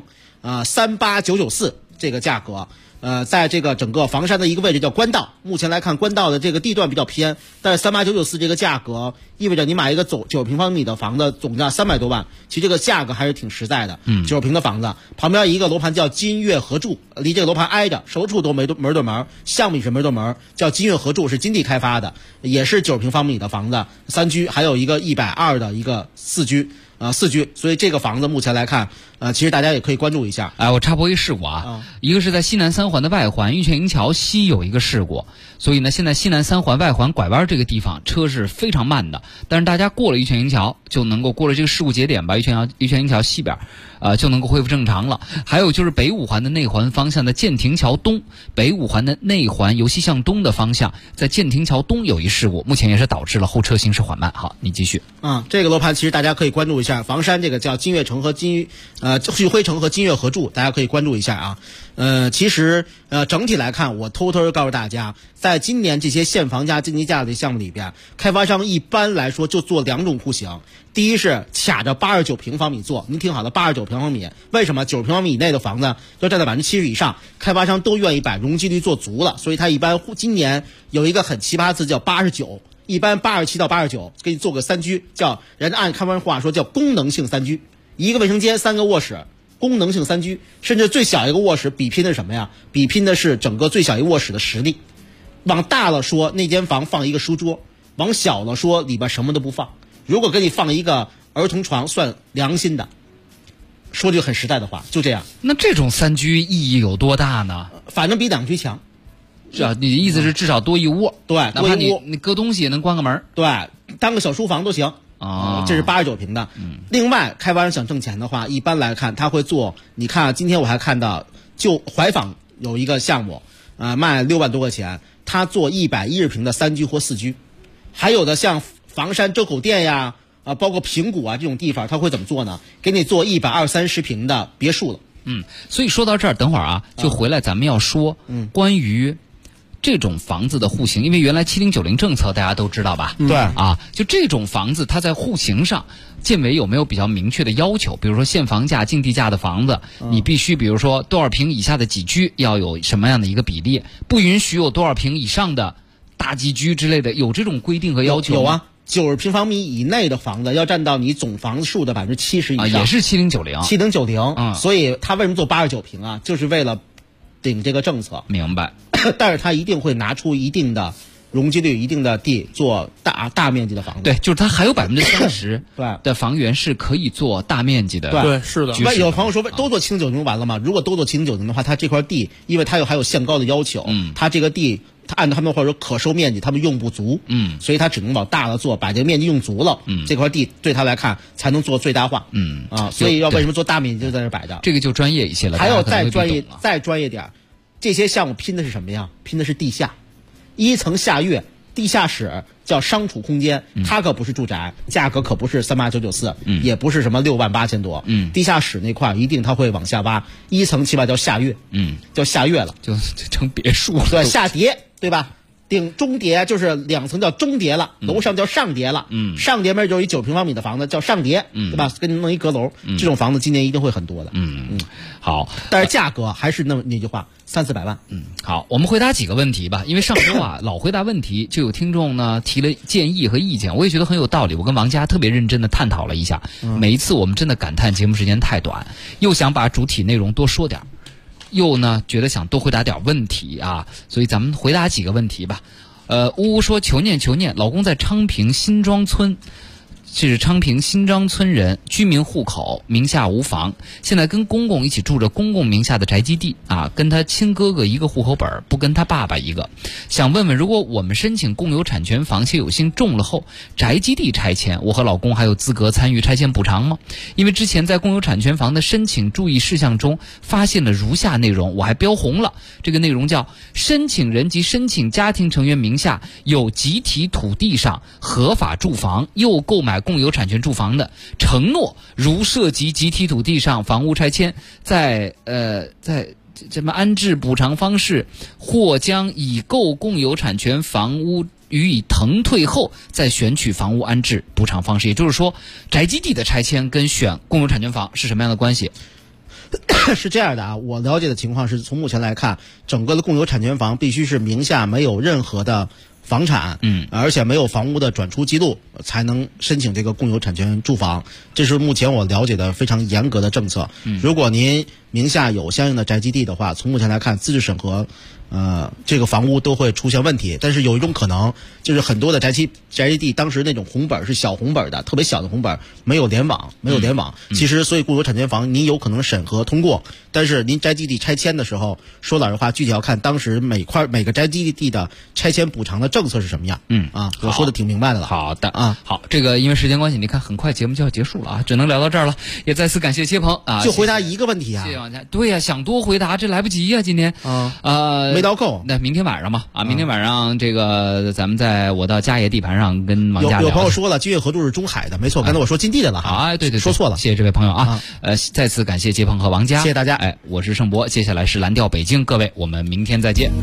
Speaker 11: ，38994这个价格。在这个整个房山的一个位置叫官道，目前来看官道的这个地段比较偏，但是38994这个价格意味着你买一个90平方米的房子，总价300多万，其实这个价格还是挺实在的。90平的房子旁边一个楼盘叫金悦合筑，离这个楼盘挨着，售楼处都门对门，项目也是门对门，叫金悦合筑，是金地开发的，也是90平方米的房子，3居，还有一个120的一个4居。4居，所以这个房子目前来看，其实大家也可以关注一下。
Speaker 3: 我插播一事故啊，一个是在西南3环的外环玉泉营桥西有一个事故，所以呢，现在西南3环外环拐弯这个地方车是非常慢的，但是大家过了玉泉营桥就能够过了这个事故节点吧，玉泉营桥西边，就能够恢复正常了。还有就是北5环的内环方向的建亭桥东，北5环的内环由西向东的方向，在建亭桥东有一事故，目前也是导致了后车行驶缓慢。好，你继续。
Speaker 11: 这个楼盘其实大家可以关注一下，房山这个叫金悦城和旭辉城和金悦合筑，大家可以关注一下啊。其实整体来看，我偷偷告诉大家，在今年这些现房价、经济价的项目里边，开发商一般来说就做2种户型。第一是卡着89平方米做，您听好了，89平方米，为什么90平方米以内的房子要占到70%以上？开发商都愿意把容积率做足了，所以他一般今年有一个很奇葩的词叫89。一般87到89，给你做个3居，叫人家按开发商话说叫功能性3居，一个卫生间3个卧室，功能性3居，甚至最小一个卧室比拼的是什么呀？比拼的是整个最小一个卧室的实力。往大了说，那间房放一个书桌；往小了说，里边什么都不放。如果给你放一个儿童床，算良心的。说句很实在的话，就这样。
Speaker 3: 那这种3居意义有多大呢？
Speaker 11: 反正比2居强。
Speaker 3: 你的意思是至少多一屋，
Speaker 11: 对，
Speaker 3: 哪怕你搁东西也能关个门，
Speaker 11: 对，当个小书房都行这是89平的。另外，开发商想挣钱的话，一般来看他会做。你看，今天我还看到，就怀坊有一个项目，卖6万多块钱，他做110平的3居或4居，还有的像房山周口店呀，包括平谷啊这种地方，他会怎么做呢？给你做120-130平的别墅了。
Speaker 3: 所以说到这儿，等会儿就回来咱们要说关于这种房子的户型，因为原来7090政策大家都知道吧？
Speaker 11: 对
Speaker 3: 就这种房子，它在户型上，建委有没有比较明确的要求？比如说现房价、净地价的房子，你必须比如说多少平以下的几居要有什么样的一个比例，不允许有多少平以上的大几居之类的，有这种规定和要求吗？
Speaker 11: 有啊，90平方米以内的房子要占到你总房子数的70%以上，
Speaker 3: 也是7090，
Speaker 11: 所以他为什么做89平啊？就是为了顶这个政策。
Speaker 3: 明白。
Speaker 11: 但是他一定会拿出一定的容积率、一定的地做大面积的房子。
Speaker 3: 对，就是他还有30%的房源是可以做大面积的。
Speaker 12: 对，是的。
Speaker 11: 有朋友说都做7090完了吗？如果都做7090的话，他这块地，因为他还有限高的要求，他这个地，他按他们话说可收面积他们用不足，所以他只能往大了做，把这个面积用足了，这块地对他来看才能做最大化。所以要为什么做大面积就在这摆着？
Speaker 3: 这个就专业一些了。
Speaker 11: 还有再专业点，这些项目拼的是什么呀？拼的是地下，1层下跃，地下室叫商储空间，它可不是住宅，价格可不是38994，也不是什么6万8千多，地下室那块一定它会往下挖，1层起码叫下跃，叫下跃了，
Speaker 3: 就成别墅了，
Speaker 11: 对，下叠，对吧？ 中叠就是2层叫中叠了，楼上叫上叠了。上叠面就一9平方米的房子叫上叠，对吧？跟你弄一阁楼，这种房子今年一定会很多的。
Speaker 3: 好，
Speaker 11: 但是价格还是那句话，300-400万。
Speaker 3: 好，我们回答几个问题吧，因为上周老回答问题，就有听众呢提了建议和意见，我也觉得很有道理。我跟王佳特别认真的探讨了一下，每一次我们真的感叹节目时间太短，又想把主体内容多说点，又呢觉得想多回答点问题啊，所以咱们回答几个问题吧。呜呜说求念，老公在昌平新庄村。这是昌平新庄村人，居民户口，名下无房，现在跟公公一起住着公公名下的宅基地啊，跟他亲哥哥一个户口本，不跟他爸爸一个。想问问，如果我们申请共有产权房且有幸中了后，宅基地拆迁，我和老公还有资格参与拆迁补偿吗？因为之前在共有产权房的申请注意事项中发现了如下内容，我还标红了。这个内容叫：申请人及申请家庭成员名下有集体土地上合法住房，又购买共有产权住房的，承诺如涉及集体土地上房屋拆迁，在什么安置补偿方式，或将已购共有产权房屋予以腾退后，再选取房屋安置补偿方式。也就是说，宅基地的拆迁跟选共有产权房是什么样的关系？
Speaker 11: 是这样的啊，我了解的情况是从目前来看，整个的共有产权房必须是名下没有任何的房产，而且没有房屋的转出记录，才能申请这个共有产权住房。这是目前我了解的非常严格的政策。如果您名下有相应的宅基地的话，从目前来看，资质审核，这个房屋都会出现问题。但是有一种可能，就是很多的宅基地当时那种红本是小红本的，特别小的红本，没有联网。其实，所以共有产权房您有可能审核通过，但是您宅基地拆迁的时候，说老实话，具体要看当时每个宅基地的拆迁补偿的政策是什么样。我说的挺明白的了。
Speaker 3: 好的啊，好，这个因为时间关系，你看很快节目就要结束了啊，只能聊到这儿了。也再次感谢接鹏啊，
Speaker 11: 就回答一个问题啊。
Speaker 3: 谢谢王佳。对呀，想多回答这来不及呀，今天
Speaker 11: 没到够。
Speaker 3: 那明天晚上嘛明天晚上这个咱们我到家业地盘上跟王佳聊。
Speaker 11: 有朋友说了，金岳合作是中海的，没错，刚才我说金地的了哈。
Speaker 3: 对，
Speaker 11: 说错了，
Speaker 3: 谢谢这位朋友啊。再次感谢接鹏和王佳，
Speaker 11: 谢谢大家。
Speaker 3: 我是盛博，接下来是蓝调北京，各位，我们明天再见。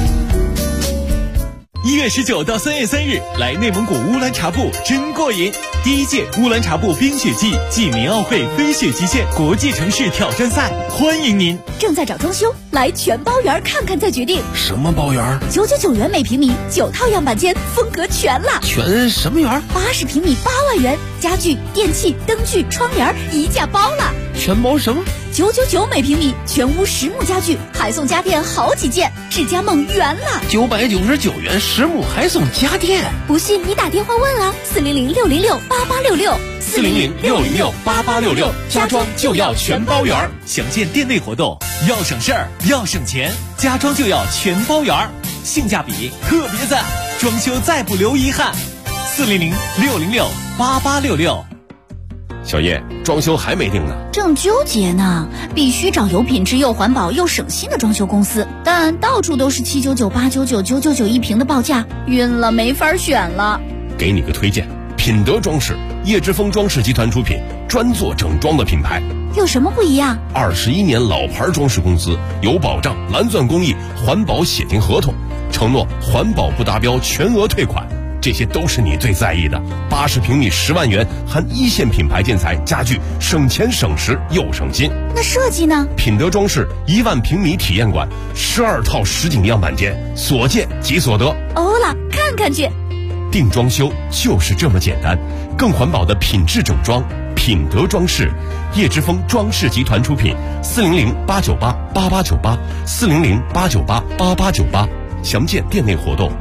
Speaker 7: 1月19到3月3日，来内蒙古乌兰察布真过瘾！第1届乌兰察布冰雪季暨年奥会飞雪极限国际城市挑战赛，欢迎您！
Speaker 19: 正在找装修，来全包园看看再决定。
Speaker 16: 什么包园
Speaker 19: ？999元每平米，9套样板间，风格全了。
Speaker 16: 全什么园
Speaker 19: ？80平米8万元，家具、电器、灯具、窗帘一价包了。
Speaker 16: 全包什么
Speaker 19: ？999每平米，全屋实木家具，还送家电好几件，智家梦圆了。
Speaker 16: 999元实木还送家电，
Speaker 19: 不信你打电话问啊，400-606-8866。
Speaker 7: 400-606-8866，家装就要全包圆。详见店内活动，要省事儿，要省钱，家装就要全包圆，性价比特别赞，装修再不留遗憾。400-606-8866。
Speaker 14: 小叶，装修还没定呢，
Speaker 19: 正纠结呢。必须找有品质又环保又省心的装修公司，但到处都是799、899、999一平的报价，晕了，没法选了。
Speaker 14: 给你个推荐，品德装饰，叶之峰装饰集团出品，专做整装的品牌。
Speaker 19: 有什么不一样
Speaker 14: ？21年老牌装饰公司，有保障，蓝钻工艺，环保写进合同，承诺环保不达标全额退款。这些都是你最在意的。80平米10万元，含1线品牌建材家具，省钱省时又省心。
Speaker 19: 那设计呢？
Speaker 14: 品德装饰1万平米体验馆，12套实景样板间，所见即所得。
Speaker 19: 欧了，看看去。
Speaker 14: 定装修就是这么简单，更环保的品质整装，品德装饰，叶之峰装饰集团出品。400-898-8898，400-898-8898，详见店内活动。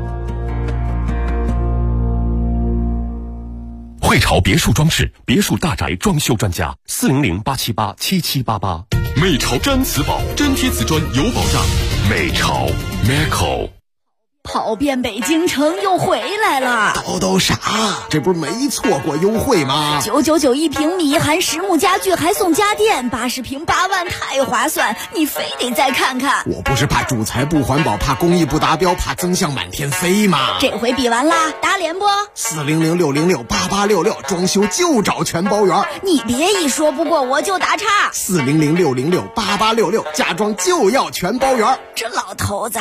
Speaker 23: 汇潮别墅装饰，别墅大宅装修专家，400-878-7788。
Speaker 22: 美潮毡瓷宝，真贴瓷砖有保障。
Speaker 23: 美潮 Meco。
Speaker 19: 跑遍北京城又回来了，
Speaker 16: 都啥？这不是没错过优惠吗
Speaker 19: ？999一平米，含实木家具还送家电，80平8万，太划算！你非得再看看。
Speaker 16: 我不是怕主材不环保，怕工艺不达标，怕增项满天飞吗？
Speaker 19: 这回比完啦，打脸不
Speaker 16: ？400-606-8866，装修就找全包圆。
Speaker 19: 你别一说不过我就打岔。
Speaker 16: 400-606-8866，家装就要全包圆。
Speaker 19: 这老头子。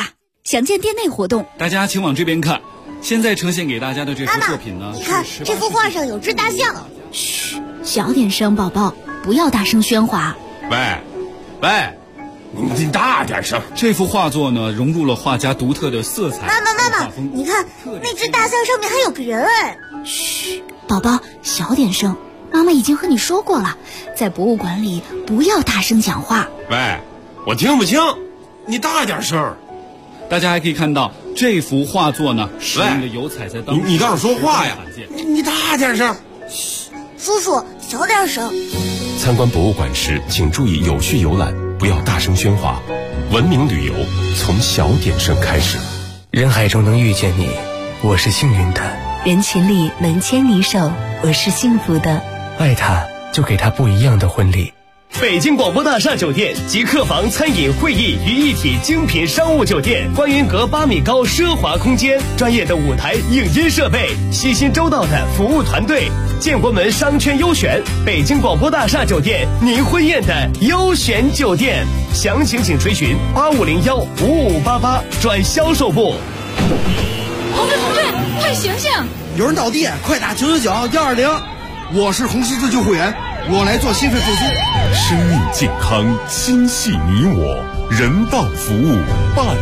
Speaker 13: 详见店内活动。
Speaker 5: 大家请往这边看，现在呈现给大家的这幅作品呢，
Speaker 20: 你看这幅画上有只大象。
Speaker 19: 嘘，小点声，宝宝，不要大声喧哗。
Speaker 14: 喂，你大点声。
Speaker 5: 这幅画作呢，融入了画家独特的色彩。
Speaker 20: 妈妈，你看那只大象上面还有个人哎。
Speaker 19: 嘘，宝宝，小点声。妈妈已经和你说过了，在博物馆里不要大声讲话。
Speaker 14: 喂，我听不清，你大点声。
Speaker 5: 大家还可以看到这幅画作呢，使用的油彩在当
Speaker 14: 你倒是说话呀！你大点声。
Speaker 20: 嘘，叔叔小点声。
Speaker 23: 参观博物馆时，请注意有序游览，不要大声喧哗。文明旅游从小点声开始。
Speaker 6: 人海中能遇见你，我是幸运的；
Speaker 8: 人群里能牵你手，我是幸福的。
Speaker 6: 爱他，就给他不一样的婚礼。
Speaker 24: 北京广播大厦酒店集客房、餐饮、会议于一体精品商务酒店，观云阁8米高奢华空间，专业的舞台影音设备，悉心周到的服务团队，建国门商圈优选，北京广播大厦酒店您婚宴的优选酒店。详情请垂询8501-5588转销售部。
Speaker 2: 同志，快醒醒！
Speaker 25: 有人倒地，快打999-120。我是红十字救护员，我来做心肺复苏。
Speaker 22: 生命健康，心系你我，人道服务办